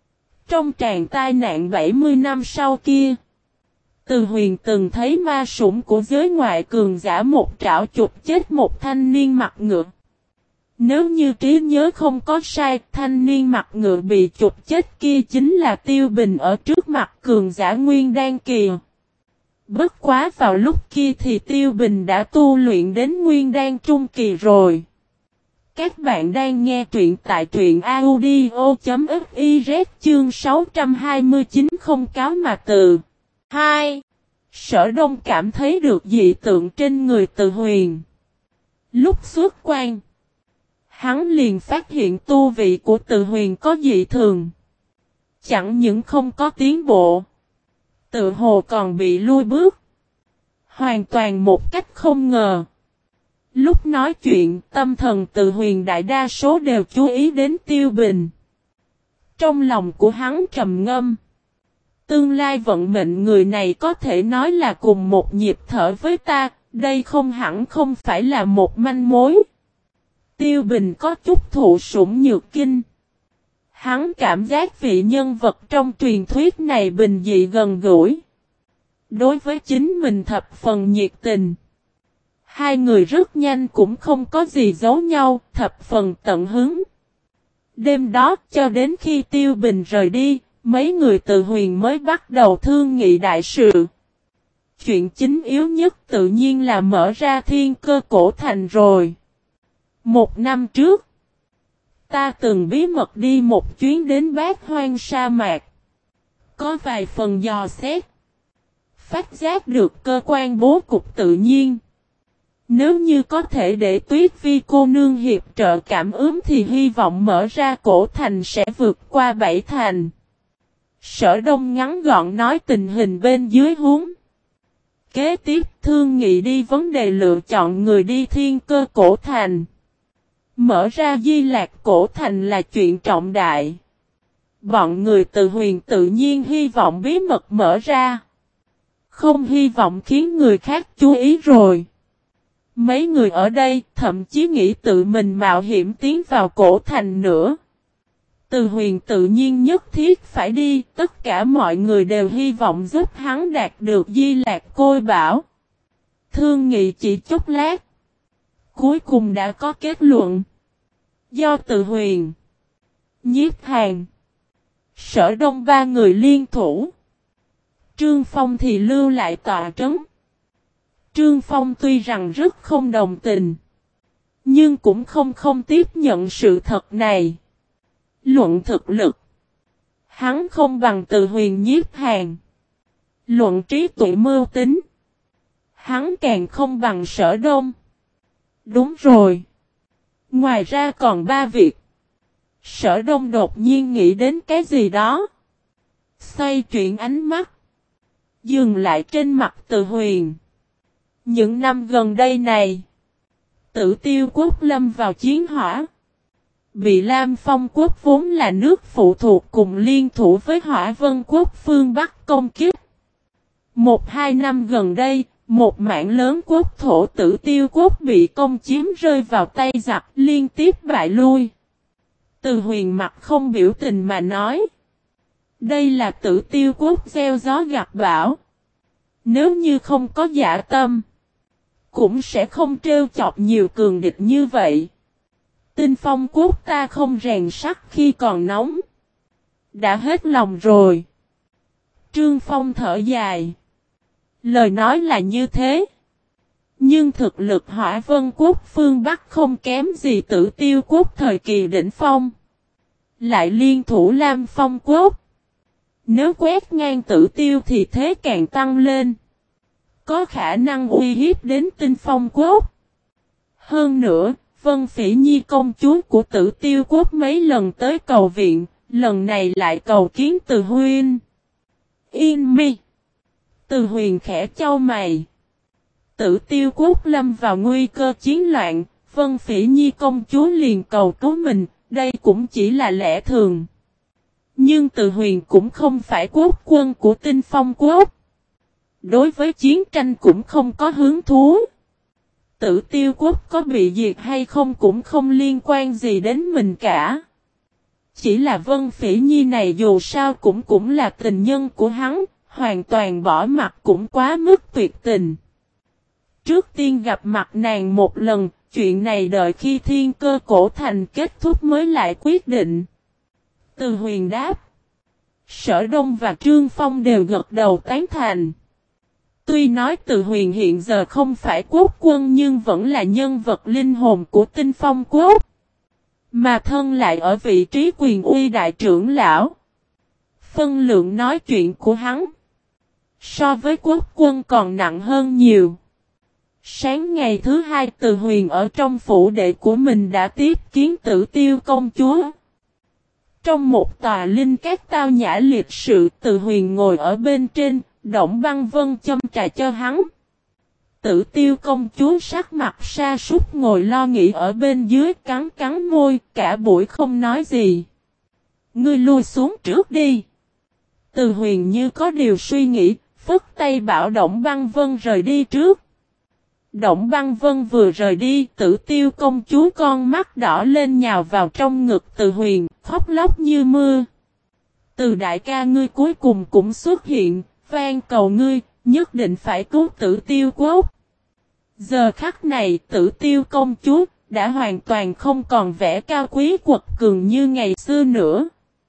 Trong tràng tai nạn bảy mươi năm sau kia, Từ Huyền từng thấy ma sủng của giới ngoại cường giả một trảo chụp chết một thanh niên mặt ngựa. Nếu như trí nhớ không có sai, thanh niên mặt ngựa bị chụp chết kia chính là Tiêu Bình ở trước mặt cường giả Nguyên Đan kỳ. Bất quá vào lúc kia thì Tiêu Bình đã tu luyện đến Nguyên Đan trung kỳ rồi. Các bạn đang nghe truyện tại truyện audio.fiz chương sáu trăm hai mươi chín không cáo mà từ. hai. Sở Đông cảm thấy được dị tượng trên người Từ Huyền. Lúc xuất quan, hắn liền phát hiện tu vị của Từ Huyền có dị thường. Chẳng những không có tiến bộ, tự hồ còn bị lui bước. Hoàn toàn một cách không ngờ. Lúc nói chuyện, tâm thần Từ Huyền đại đa số đều chú ý đến Tiêu Bình. Trong lòng của hắn trầm ngâm. Tương lai vận mệnh người này có thể nói là cùng một nhịp thở với ta, đây không hẳn không phải là một manh mối. Tiêu Bình có chút thụ sủng nhược kinh. Hắn cảm giác vị nhân vật trong truyền thuyết này bình dị gần gũi. Đối với chính mình thập phần nhiệt tình. Hai người rất nhanh cũng không có gì giấu nhau, thập phần tận hứng. Đêm đó cho đến khi Tiêu Bình rời đi, mấy người Từ Huyền mới bắt đầu thương nghị đại sự. Chuyện chính yếu nhất tự nhiên là mở ra Thiên Cơ Cổ Thành rồi. Một năm trước, ta từng bí mật đi một chuyến đến Bát Hoang sa mạc. Có vài phần dò xét. Phát giác được cơ quan bố cục tự nhiên. Nếu như có thể để Tuyết Vi cô nương hiệp trợ cảm ứng thì hy vọng mở ra cổ thành sẽ vượt qua bảy thành. Sở Đông ngắn gọn nói tình hình bên dưới huống. Kế tiếp thương nghị đi vấn đề lựa chọn người đi Thiên Cơ Cổ Thành. Mở ra Di Lạc Cổ Thành là chuyện trọng đại. Bọn người Từ Huyền tự nhiên hy vọng bí mật mở ra. Không hy vọng khiến người khác chú ý rồi. Mấy người ở đây thậm chí nghĩ tự mình mạo hiểm tiến vào cổ thành nữa. Từ Huyền tự nhiên nhất thiết phải đi, tất cả mọi người đều hy vọng giúp hắn đạt được Di Lạc Côi Bảo. Thương nghị chỉ chốc lát. Cuối cùng đã có kết luận. Do Từ Huyền, Nhiếp Hàn, Sở Đông ba người liên thủ. Trương Phong thì lưu lại tọa trấn. Trương Phong tuy rằng rất không đồng tình, nhưng cũng không không tiếp nhận sự thật này. Luận thực lực, hắn không bằng Từ Huyền Nhiếp Hàn. Luận trí tuệ mưu tính, hắn càng không bằng Sở Đông. Đúng rồi. Ngoài ra còn ba việc. Sở Đông đột nhiên nghĩ đến cái gì đó. Xoay chuyển ánh mắt, dừng lại trên mặt Từ Huyền. Những năm gần đây này, Tử Tiêu Quốc lâm vào chiến hỏa. Bị Lam Phong Quốc vốn là nước phụ thuộc cùng liên thủ với Hỏa Vân Quốc phương Bắc công kích. Một hai năm gần đây, một mảng lớn quốc thổ Tử Tiêu Quốc bị công chiếm rơi vào tay giặc liên tiếp bại lui. Từ Huyền mặt không biểu tình mà nói. Đây là Tử Tiêu Quốc gieo gió gặt bão. Nếu như không có dạ tâm, cũng sẽ không trêu chọc nhiều cường địch như vậy. Tinh Phong Quốc ta không rèn sắt khi còn nóng. Đã hết lòng rồi. Trương Phong thở dài. Lời nói là như thế. Nhưng thực lực Hỏa Vân Quốc phương Bắc không kém gì Tử Tiêu Quốc thời kỳ đỉnh phong. Lại liên thủ Lam Phong Quốc. Nếu quét ngang Tử Tiêu thì thế càng tăng lên. Có khả năng uy hiếp đến Tinh Phong Quốc. Hơn nữa, Vân Phỉ Nhi công chúa của Tử Tiêu Quốc mấy lần tới cầu viện, lần này lại cầu kiến Từ Huyền. Yên mi. Từ Huyền khẽ chau mày. Tử Tiêu Quốc lâm vào nguy cơ chiến loạn, Vân Phỉ Nhi công chúa liền cầu cứu mình, đây cũng chỉ là lẽ thường. Nhưng Từ Huyền cũng không phải quốc quân của Tinh Phong Quốc. Đối với chiến tranh cũng không có hứng thú. Tử Tiêu Quốc có bị diệt hay không cũng không liên quan gì đến mình cả. Chỉ là Vân Phỉ Nhi này dù sao cũng cũng là tình nhân của hắn, hoàn toàn bỏ mặt cũng quá mức tuyệt tình. Trước tiên gặp mặt nàng một lần, chuyện này đợi khi thiên cơ cổ thành kết thúc mới lại quyết định. Từ Huyền đáp. Sở Đông và Trương Phong đều gật đầu tán thành. Tuy nói Từ Huyền hiện giờ không phải quốc quân nhưng vẫn là nhân vật linh hồn của Tinh Phong quốc. Mà thân lại ở vị trí quyền uy đại trưởng lão. Phân lượng nói chuyện của hắn so với quốc quân còn nặng hơn nhiều. Sáng ngày thứ hai Từ Huyền ở trong phủ đệ của mình đã tiếp kiến Tử Tiêu công chúa. Trong một tòa linh cát tao nhã liệt sự, Từ Huyền ngồi ở bên trên, Động Băng Vân châm trà cho hắn. Tử Tiêu công chúa sắc mặt sa sút ngồi lo nghĩ ở bên dưới, cắn cắn môi, cả buổi không nói gì. Ngươi lui xuống trước đi. Từ Huyền như có điều suy nghĩ, phất tay bảo Động Băng Vân rời đi trước. Động Băng Vân vừa rời đi, Tử Tiêu công chúa con mắt đỏ lên nhào vào trong ngực Từ Huyền, khóc lóc như mưa. Từ đại ca ngươi cuối cùng cũng xuất hiện, van cầu ngươi, nhất định phải cứu Tử Tiêu quốc. Giờ khắc này Tử Tiêu công chúa đã hoàn toàn không còn vẻ cao quý quật cường như ngày xưa nữa.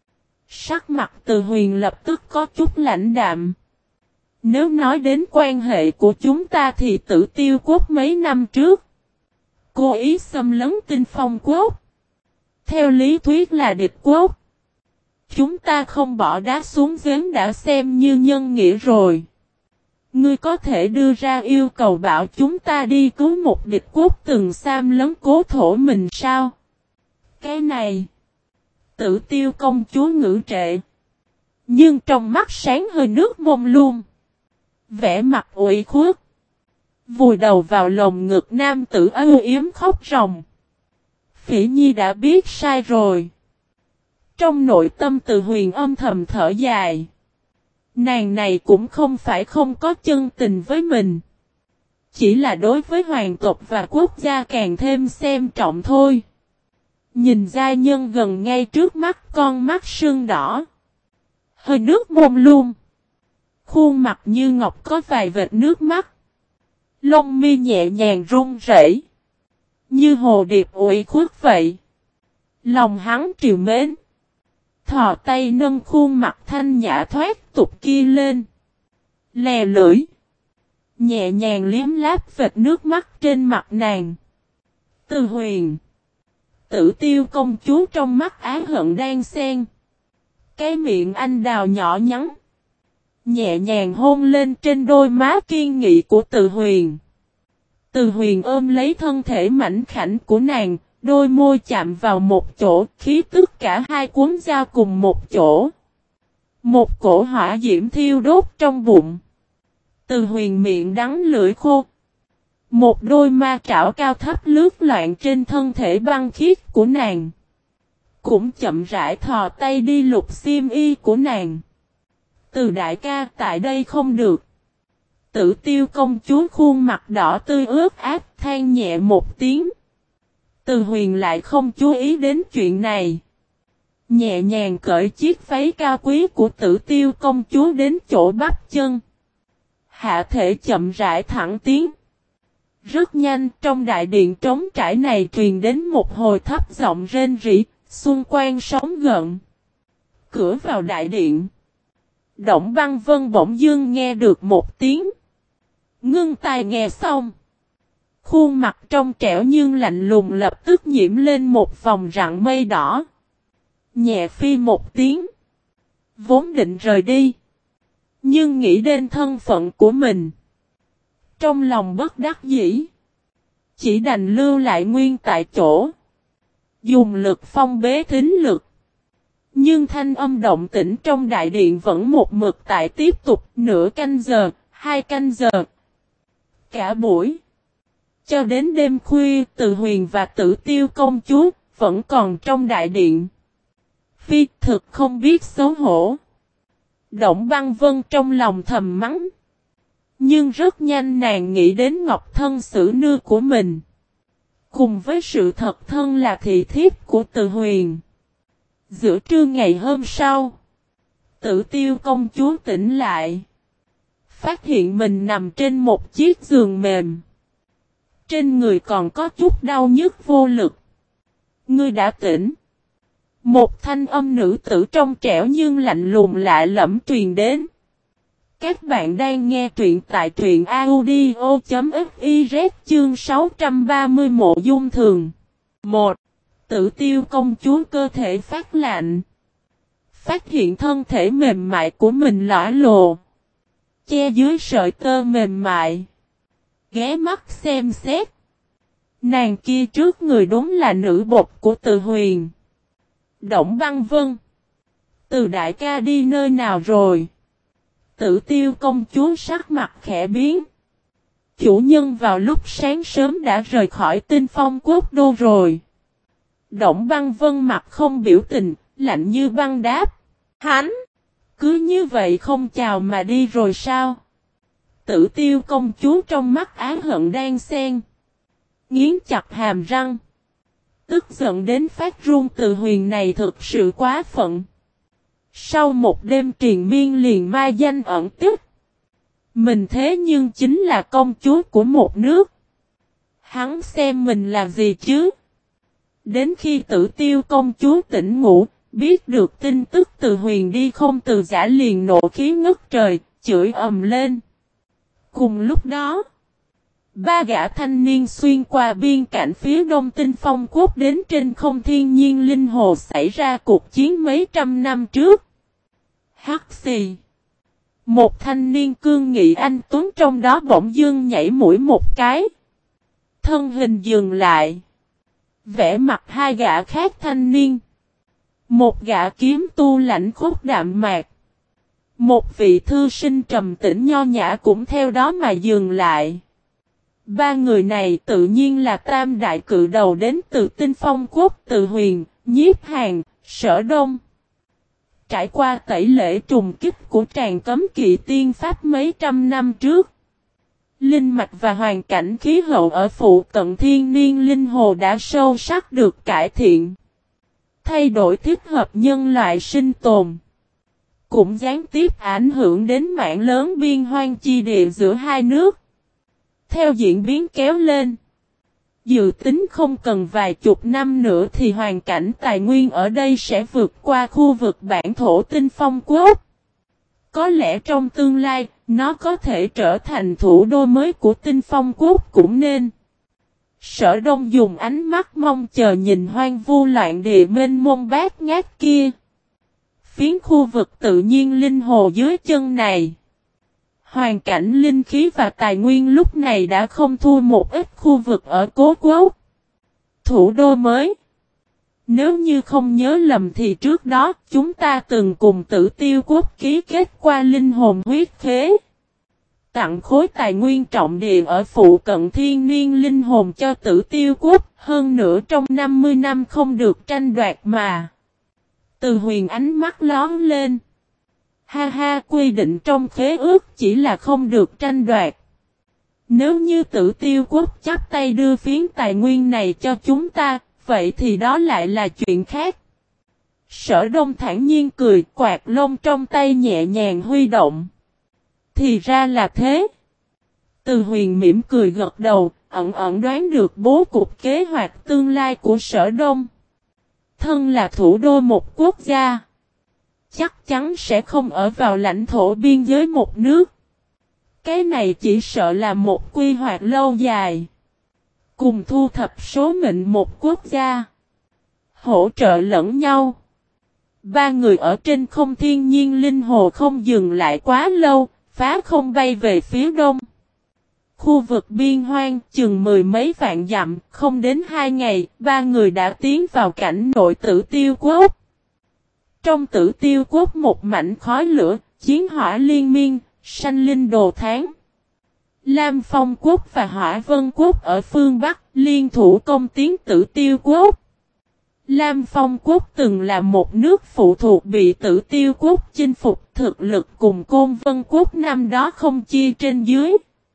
Sắc mặt Từ Huyền lập tức có chút lãnh đạm. Nếu nói đến quan hệ của chúng ta thì Tử Tiêu quốc mấy năm trước cố ý xâm lấn Tinh Phong quốc. Theo lý thuyết là địch quốc. Chúng ta không bỏ đá xuống giếng đã xem như nhân nghĩa rồi. Ngươi có thể đưa ra yêu cầu bảo chúng ta đi cứu một địch quốc từng xâm lấn cố thổ mình sao? Cái này Tử Tiêu công chúa ngữ trệ. Nhưng trong mắt sáng hơi nước mông lung. Vẻ mặt ủy khuất. Vùi đầu vào lồng ngực nam tử âu yếm khóc ròng. Phỉ Nhi đã biết sai rồi. Trong nội tâm Từ Huyền âm thầm thở dài. Nàng này cũng không phải không có chân tình với mình. Chỉ là đối với hoàng tộc và quốc gia càng thêm xem trọng thôi. Nhìn giai nhân gần ngay trước mắt con mắt sưng đỏ. Hơi nước mông lung. Khuôn mặt như ngọc có vài vệt nước mắt. Lông mi nhẹ nhàng run rẩy, như hồ điệp ủy khuất vậy. Lòng hắn trìu mến. Thò tay nâng khuôn mặt thanh nhã thoát tục kia lên. Lè lưỡi. Nhẹ nhàng liếm láp vệt nước mắt trên mặt nàng. Từ Huyền. Tử Tiêu công chúa trong mắt ái hận đang xen. Cái miệng anh đào nhỏ nhắn. Nhẹ nhàng hôn lên trên đôi má kiên nghị của Từ Huyền. Từ Huyền ôm lấy thân thể mảnh khảnh của nàng, đôi môi chạm vào một chỗ, khí tức cả hai cuốn dao cùng một chỗ. Một cổ hỏa diễm thiêu đốt trong bụng. Từ Huyền miệng đắng lưỡi khô. Một đôi ma trảo cao thấp lướt loạn trên thân thể băng khiết của nàng. Cũng chậm rãi thò tay đi lục xiêm y của nàng. Từ đại ca tại đây không được. Tử Tiêu công chúa khuôn mặt đỏ tươi ướt át than nhẹ một tiếng. Từ Huyền lại không chú ý đến chuyện này. Nhẹ nhàng cởi chiếc váy cao quý của Tử Tiêu công chúa đến chỗ bắp chân. Hạ thể chậm rãi thẳng tiến. Rất nhanh trong đại điện trống trải này truyền đến một hồi thấp giọng rên rỉ, xung quanh sóng gợn. Cửa vào đại điện. Động Băng Vân bỗng dưng nghe được một tiếng. Ngưng tai nghe xong. Khuôn mặt trong trẻo nhưng lạnh lùng lập tức nhiễm lên một vòng rặng mây đỏ. Nhẹ phi một tiếng. Vốn định rời đi. Nhưng nghĩ đến thân phận của mình. Trong lòng bất đắc dĩ. Chỉ đành lưu lại nguyên tại chỗ. Dùng lực phong bế thính lực. Nhưng thanh âm động tĩnh trong đại điện vẫn một mực tại tiếp tục nửa canh giờ, hai canh giờ. Cả buổi. Cho đến đêm khuya, Từ Huyền và Tử Tiêu công chúa vẫn còn trong đại điện. Phi thực không biết xấu hổ. Động Băng Vân trong lòng thầm mắng. Nhưng rất nhanh nàng nghĩ đến Ngọc Thân Sử Nư của mình. Cùng với sự thật thân là thị thiếp của Từ Huyền. Giữa trưa ngày hôm sau, Tử Tiêu công chúa tỉnh lại. Phát hiện mình nằm trên một chiếc giường mềm. Trên người còn có chút đau nhức vô lực. Ngươi đã tỉnh. Một thanh âm nữ tử trong trẻo nhưng lạnh lùng lạ lẫm truyền đến. Các bạn đang nghe truyện tại truyện audio.fiz chương sáu trăm ba mươi Mộ Dung Thường. một. Tử Tiêu công chúa cơ thể phát lạnh. Phát hiện thân thể mềm mại của mình lõa lồ. Che dưới sợi tơ mềm mại. Ghé mắt xem xét. Nàng kia trước người đúng là nữ bột của Từ Huyền. Đổng Băng Vân. Từ đại ca đi nơi nào rồi? Tử Tiêu công chúa sắc mặt khẽ biến. Chủ nhân vào lúc sáng sớm đã rời khỏi Tinh Phong Quốc đô rồi. Đổng Băng Vân mặt không biểu tình, lạnh như băng đáp. Hắn! Cứ như vậy không chào mà đi rồi sao? Tử Tiêu công chúa trong mắt ái hận đang xen. Nghiến chặt hàm răng. Tức giận đến phát run. Từ Huyền này thực sự quá phận. Sau một đêm triền miên liền mai danh ẩn tích. Mình thế nhưng chính là công chúa của một nước. Hắn xem mình làm gì chứ? Đến khi Tử Tiêu công chúa tỉnh ngủ, biết được tin tức Từ Huyền đi không từ giả liền nộ khí ngất trời, chửi ầm lên. Cùng lúc đó, ba gã thanh niên xuyên qua biên cảnh phía đông Tinh Phong Quốc đến trên không thiên nhiên linh hồ xảy ra cuộc chiến mấy trăm năm trước. Hắc xì. Một thanh niên cương nghị anh tuấn trong đó bỗng dưng nhảy mũi một cái. Thân hình dừng lại. Vẽ mặt hai gã khác thanh niên. Một gã kiếm tu lãnh khốc đạm mạc. Một vị thư sinh trầm tĩnh nho nhã cũng theo đó mà dừng lại. Ba người này tự nhiên là tam đại cự đầu đến từ Tinh Phong Quốc, Từ Huyền, Nhiếp Hàn, Sở Đông. Trải qua tẩy lễ trùng kích của tràng cấm kỵ tiên pháp mấy trăm năm trước. Linh mạch và hoàn cảnh khí hậu ở phụ cận thiên niên linh hồ đã sâu sắc được cải thiện. Thay đổi thích hợp nhân loại sinh tồn. Cũng gián tiếp ảnh hưởng đến mảng lớn biên hoang chi địa giữa hai nước. Theo diễn biến kéo lên. Dự tính không cần vài chục năm nữa thì hoàn cảnh tài nguyên ở đây sẽ vượt qua khu vực bản thổ Tinh Phong Quốc. Có lẽ trong tương lai, nó có thể trở thành thủ đô mới của Tinh Phong Quốc cũng nên. Sở Đông dùng ánh mắt mong chờ nhìn hoang vu loạn địa mênh mông bát ngát kia. Phiến khu vực tự nhiên linh hồ dưới chân này. Hoàn cảnh linh khí và tài nguyên lúc này đã không thua một ít khu vực ở Cố Quốc. Thủ đô mới. Nếu như không nhớ lầm thì trước đó chúng ta từng cùng Tử Tiêu Quốc ký kết qua linh hồn huyết khế. Tặng khối tài nguyên trọng địa ở phụ cận thiên niên linh hồn cho Tử Tiêu Quốc. Hơn nữa trong năm mươi năm không được tranh đoạt mà. Từ Huyền ánh mắt lón lên. Ha ha, quy định trong khế ước chỉ là không được tranh đoạt. Nếu như Tử Tiêu Quốc chắp tay đưa phiến tài nguyên này cho chúng ta, vậy thì đó lại là chuyện khác. Sở Đông thản nhiên cười, quạt lông trong tay nhẹ nhàng huy động. Thì ra là thế. Từ Huyền mỉm cười gật đầu, ẩn ẩn đoán được bố cục kế hoạch tương lai của Sở Đông. Thân là thủ đô một quốc gia. Chắc chắn sẽ không ở vào lãnh thổ biên giới một nước. Cái này chỉ sợ là một quy hoạch lâu dài. Cùng thu thập số mệnh một quốc gia. Hỗ trợ lẫn nhau. Ba người ở trên không thiên nhiên linh hồ không dừng lại quá lâu, phá không bay về phía đông. Khu vực biên hoang chừng mười mấy vạn dặm, không đến hai ngày, ba người đã tiến vào cảnh nội Tử Tiêu Quốc. Trong Tử Tiêu Quốc một mảnh khói lửa, chiến hỏa liên miên, sanh linh đồ tháng. Lam Phong Quốc và Hỏa Vân Quốc ở phương Bắc liên thủ công tiến Tử Tiêu Quốc. Lam Phong Quốc từng là một nước phụ thuộc bị Tử Tiêu Quốc chinh phục, thực lực cùng Côn Vân Quốc năm đó không chia trên dưới.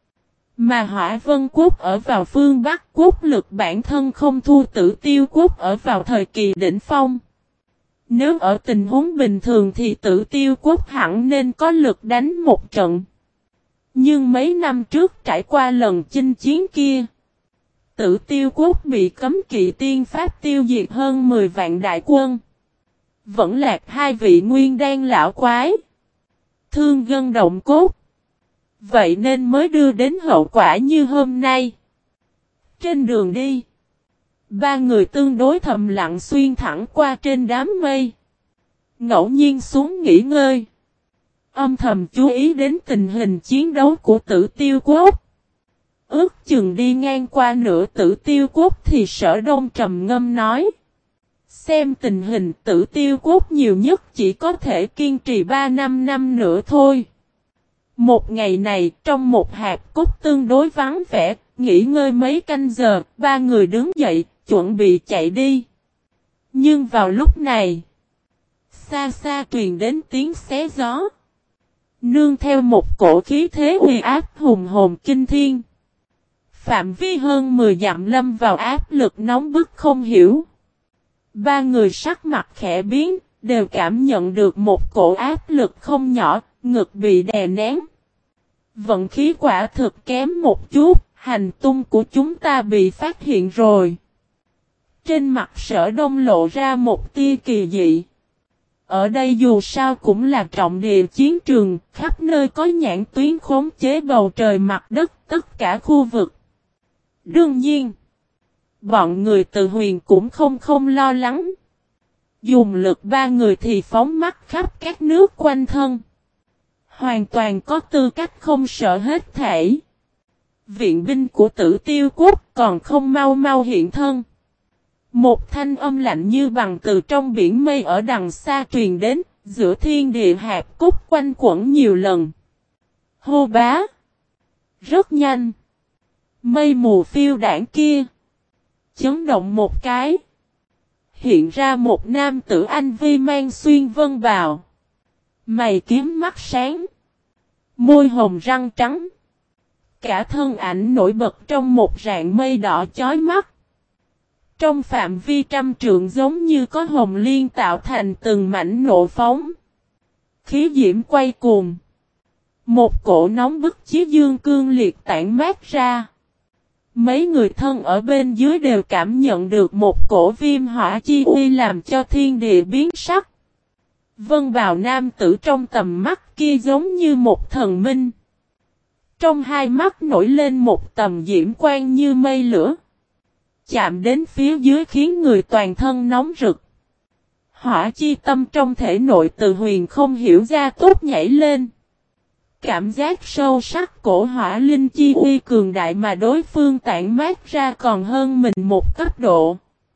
Mà Hỏa Vân Quốc ở vào phương Bắc, quốc lực bản thân không thua Tử Tiêu Quốc ở vào thời kỳ đỉnh phong. Nếu ở tình huống bình thường thì Tử Tiêu Quốc hẳn nên có lực đánh một trận. Nhưng mấy năm trước trải qua lần chinh chiến kia, Tử Tiêu Quốc bị cấm kỵ tiên pháp tiêu diệt hơn mười vạn đại quân. Vẫn lạc hai vị nguyên đan lão quái. Thương gân động cốt. Vậy nên mới đưa đến hậu quả như hôm nay. Trên đường đi, ba người tương đối thầm lặng xuyên thẳng qua trên đám mây. Ngẫu nhiên xuống nghỉ ngơi. Âm thầm chú ý đến tình hình chiến đấu của Tử Tiêu Quốc. Ước chừng đi ngang qua nửa Tử Tiêu Quốc thì Sở Đông trầm ngâm nói. Xem tình hình Tử Tiêu Quốc nhiều nhất chỉ có thể kiên trì ba năm năm nữa thôi. Một ngày này trong một hạt cốt tương đối vắng vẻ, nghỉ ngơi mấy canh giờ, ba người đứng dậy, chuẩn bị chạy đi. Nhưng vào lúc này, xa xa truyền đến tiếng xé gió. Nương theo một cổ khí thế uy áp hùng hồn kinh thiên. Phạm vi hơn mười dặm lâm vào áp lực nóng bức không hiểu. Ba người sắc mặt khẽ biến, đều cảm nhận được một cổ áp lực không nhỏ, ngực bị đè nén. Vận khí quả thực kém một chút, hành tung của chúng ta bị phát hiện rồi. Trên mặt Sở Đông lộ ra một tia kỳ dị. Ở đây dù sao cũng là trọng địa chiến trường, khắp nơi có nhãn tuyến khống chế bầu trời mặt đất tất cả khu vực. Đương nhiên, bọn người từ Huyền cũng không không lo lắng. Dùng lực ba người thì phóng mắt khắp các nước quanh thân. Hoàn toàn có tư cách không sợ hết thảy. Viện binh của Tử Tiêu Quốc còn không mau mau hiện thân. Một thanh âm lạnh như bằng từ trong biển mây ở đằng xa truyền đến, giữa thiên địa hạt cúc quanh quẩn nhiều lần. Hô bá! Rất nhanh. Mây mù phiêu đảng kia. Chấn động một cái. Hiện ra một nam tử anh vi mang xuyên vân bào. Mày kiếm mắt sáng. Môi hồng răng trắng. Cả thân ảnh nổi bật trong một rạng mây đỏ chói mắt. Trong phạm vi trăm trượng giống như có hồng liên tạo thành từng mảnh nộ phóng. Khí diễm quay cuồng. Một cổ nóng bức chí dương cương liệt tản mát ra. Mấy người thân ở bên dưới đều cảm nhận được một cổ viêm hỏa chi uy làm cho thiên địa biến sắc. Vân bào nam tử trong tầm mắt kia giống như một thần minh. Trong hai mắt nổi lên một tầm diễm quang như mây lửa. Chạm đến phía dưới khiến người toàn thân nóng rực. Hỏa chi tâm trong thể nội Từ Huyền không hiểu ra tốt nhảy lên. Cảm giác sâu sắc cổ hỏa linh chi uy cường đại mà đối phương tản mát ra còn hơn mình một cấp độ.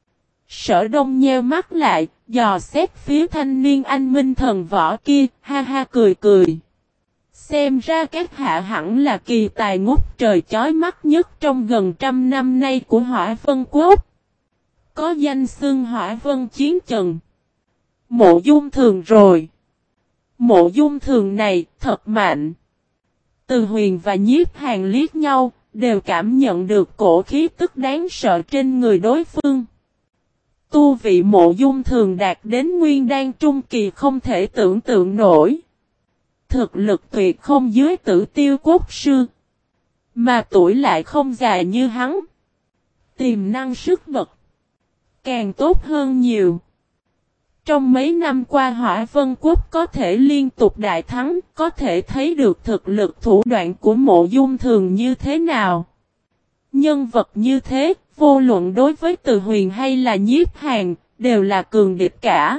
Sở Đông nheo mắt lại, dò xét phía thanh niên anh minh thần võ kia, ha ha cười cười. Xem ra các hạ hẳn là kỳ tài ngút trời chói mắt nhất trong gần trăm năm nay của Hỏa Vân Quốc. Có danh xưng Hỏa Vân Chiến Trần. Mộ Dung Thường rồi. Mộ Dung Thường này thật mạnh. Từ Huyền và Nhiếp Hàn liếc nhau, đều cảm nhận được cổ khí tức đáng sợ trên người đối phương. Tu vị Mộ Dung Thường đạt đến nguyên đan trung kỳ không thể tưởng tượng nổi. Thực lực tuyệt không dưới Tử Tiêu Quốc sư. Mà tuổi lại không già như hắn. Tiềm năng sức bật. Càng tốt hơn nhiều. Trong mấy năm qua Hỏa Vân Quốc có thể liên tục đại thắng, có thể thấy được thực lực thủ đoạn của Mộ Dung Thường như thế nào. Nhân vật như thế, vô luận đối với Từ Huyền hay là Nhiếp Hàn, đều là cường địch cả.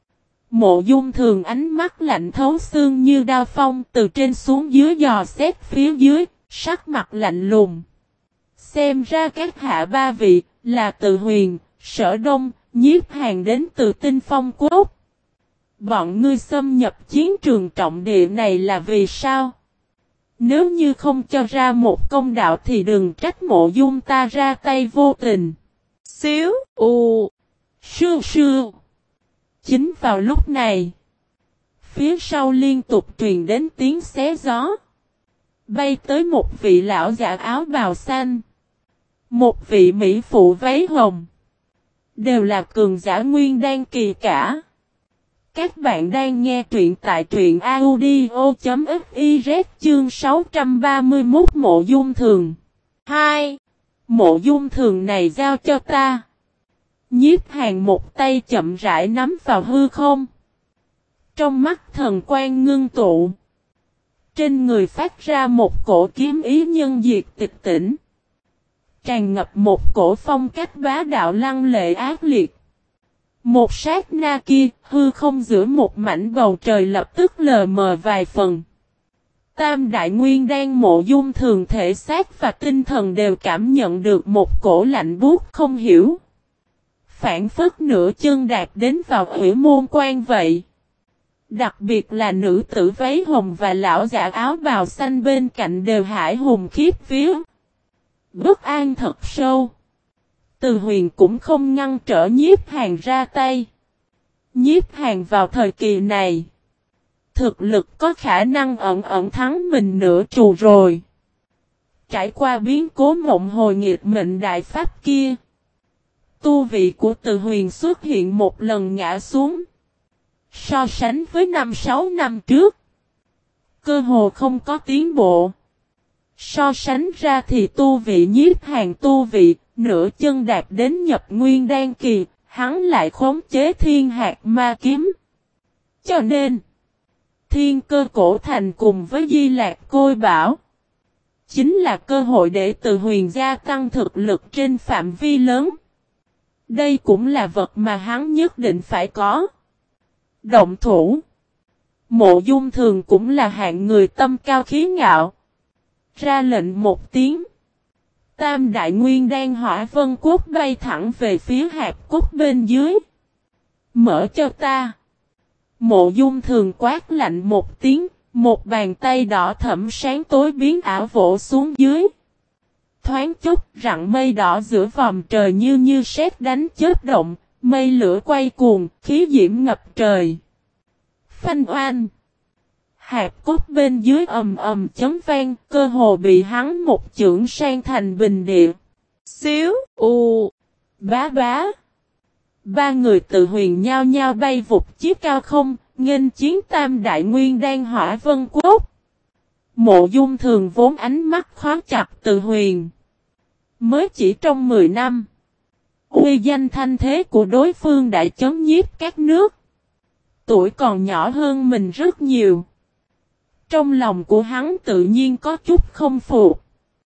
Mộ Dung Thường ánh mắt lạnh thấu xương như đao phong từ trên xuống dưới dò xét phía dưới, sắc mặt lạnh lùng. Xem ra các hạ ba vị, là Từ Huyền, Sở Đông, Nhiếp Hàn đến từ Tinh Phong Quốc. Bọn ngươi xâm nhập chiến trường trọng địa này là vì sao? Nếu như không cho ra một công đạo thì đừng trách Mộ Dung ta ra tay vô tình. Xíu, u, sưu sưu. Chính vào lúc này, phía sau liên tục truyền đến tiếng xé gió. Bay tới một vị lão giả áo bào xanh. Một vị mỹ phụ váy hồng. Đều là cường giả nguyên đan kỳ cả. Các bạn đang nghe truyện tại truyện audio.fiz chương sáu trăm ba mươi mốt Mộ Dung Thường. hai. Mộ Dung Thường này giao cho ta. Nhiếp Hàn một tay chậm rãi nắm vào hư không. Trong mắt thần quan ngưng tụ. Trên người phát ra một cổ kiếm ý nhân diệt tịch tỉnh. Tràn ngập một cổ phong cách bá đạo lăng lệ ác liệt. Một sát na kia, hư không giữa một mảnh bầu trời lập tức lờ mờ vài phần. Tam Đại Nguyên Đan Mộ Dung Thường thể xác và tinh thần đều cảm nhận được một cổ lạnh buốt không hiểu. Phản phất nửa chân đạp đến vào Hủy Môn Quan vậy. Đặc biệt là nữ tử váy hồng và lão giả áo bào xanh bên cạnh đều hải hùng khiếp vía. Bất an thật sâu. Từ Huyền cũng không ngăn trở Nhiếp Hàn ra tay. Nhiếp Hàn vào thời kỳ này. Thực lực có khả năng ẩn ẩn thắng mình nửa trù rồi. Trải qua biến cố mộng hồi nghịch mệnh đại pháp kia. Tu vị của Từ Huyền xuất hiện một lần ngã xuống. So sánh với năm sáu năm trước. Cơ hồ không có tiến bộ. So sánh ra thì tu vị Nhiếp Hàn tu vị, nửa chân đạp đến nhập nguyên đan kỳ, hắn lại khống chế thiên hạt ma kiếm. Cho nên, thiên cơ cổ thành cùng với Di Lạc Côi Bảo, chính là cơ hội để Từ Huyền gia tăng thực lực trên phạm vi lớn. Đây cũng là vật mà hắn nhất định phải có. Động thủ. Mộ Dung Thường cũng là hạng người tâm cao khí ngạo. Ra lệnh một tiếng. Tam Đại Nguyên Đan Hỏa Vân Cốt bay thẳng về phía hạp cốt bên dưới. Mở cho ta. Mộ Dung Thường quát lạnh một tiếng. Một bàn tay đỏ thẫm sáng tối biến ảo vỗ xuống dưới. Thoáng chốc rặng mây đỏ giữa vòm trời như như sét đánh chớp động. Mây lửa quay cuồng, khí diễm ngập trời. Phanh oanh. Hạp cốt bên dưới ầm ầm chấn vang, cơ hồ bị hắn một chưởng sang thành bình địa. Xíu, u, bá bá. Ba người Từ Huyền nhao nhao bay vụt chiếc cao không, nghênh chiến Tam Đại Nguyên Đan Hỏa Vân Cốt. Mộ Dung Thường vốn ánh mắt khóa chặt Từ Huyền. Mới chỉ trong mười năm. Uy danh thanh thế của đối phương đã chấn nhiếp các nước. Tuổi còn nhỏ hơn mình rất nhiều. Trong lòng của hắn tự nhiên có chút không phục.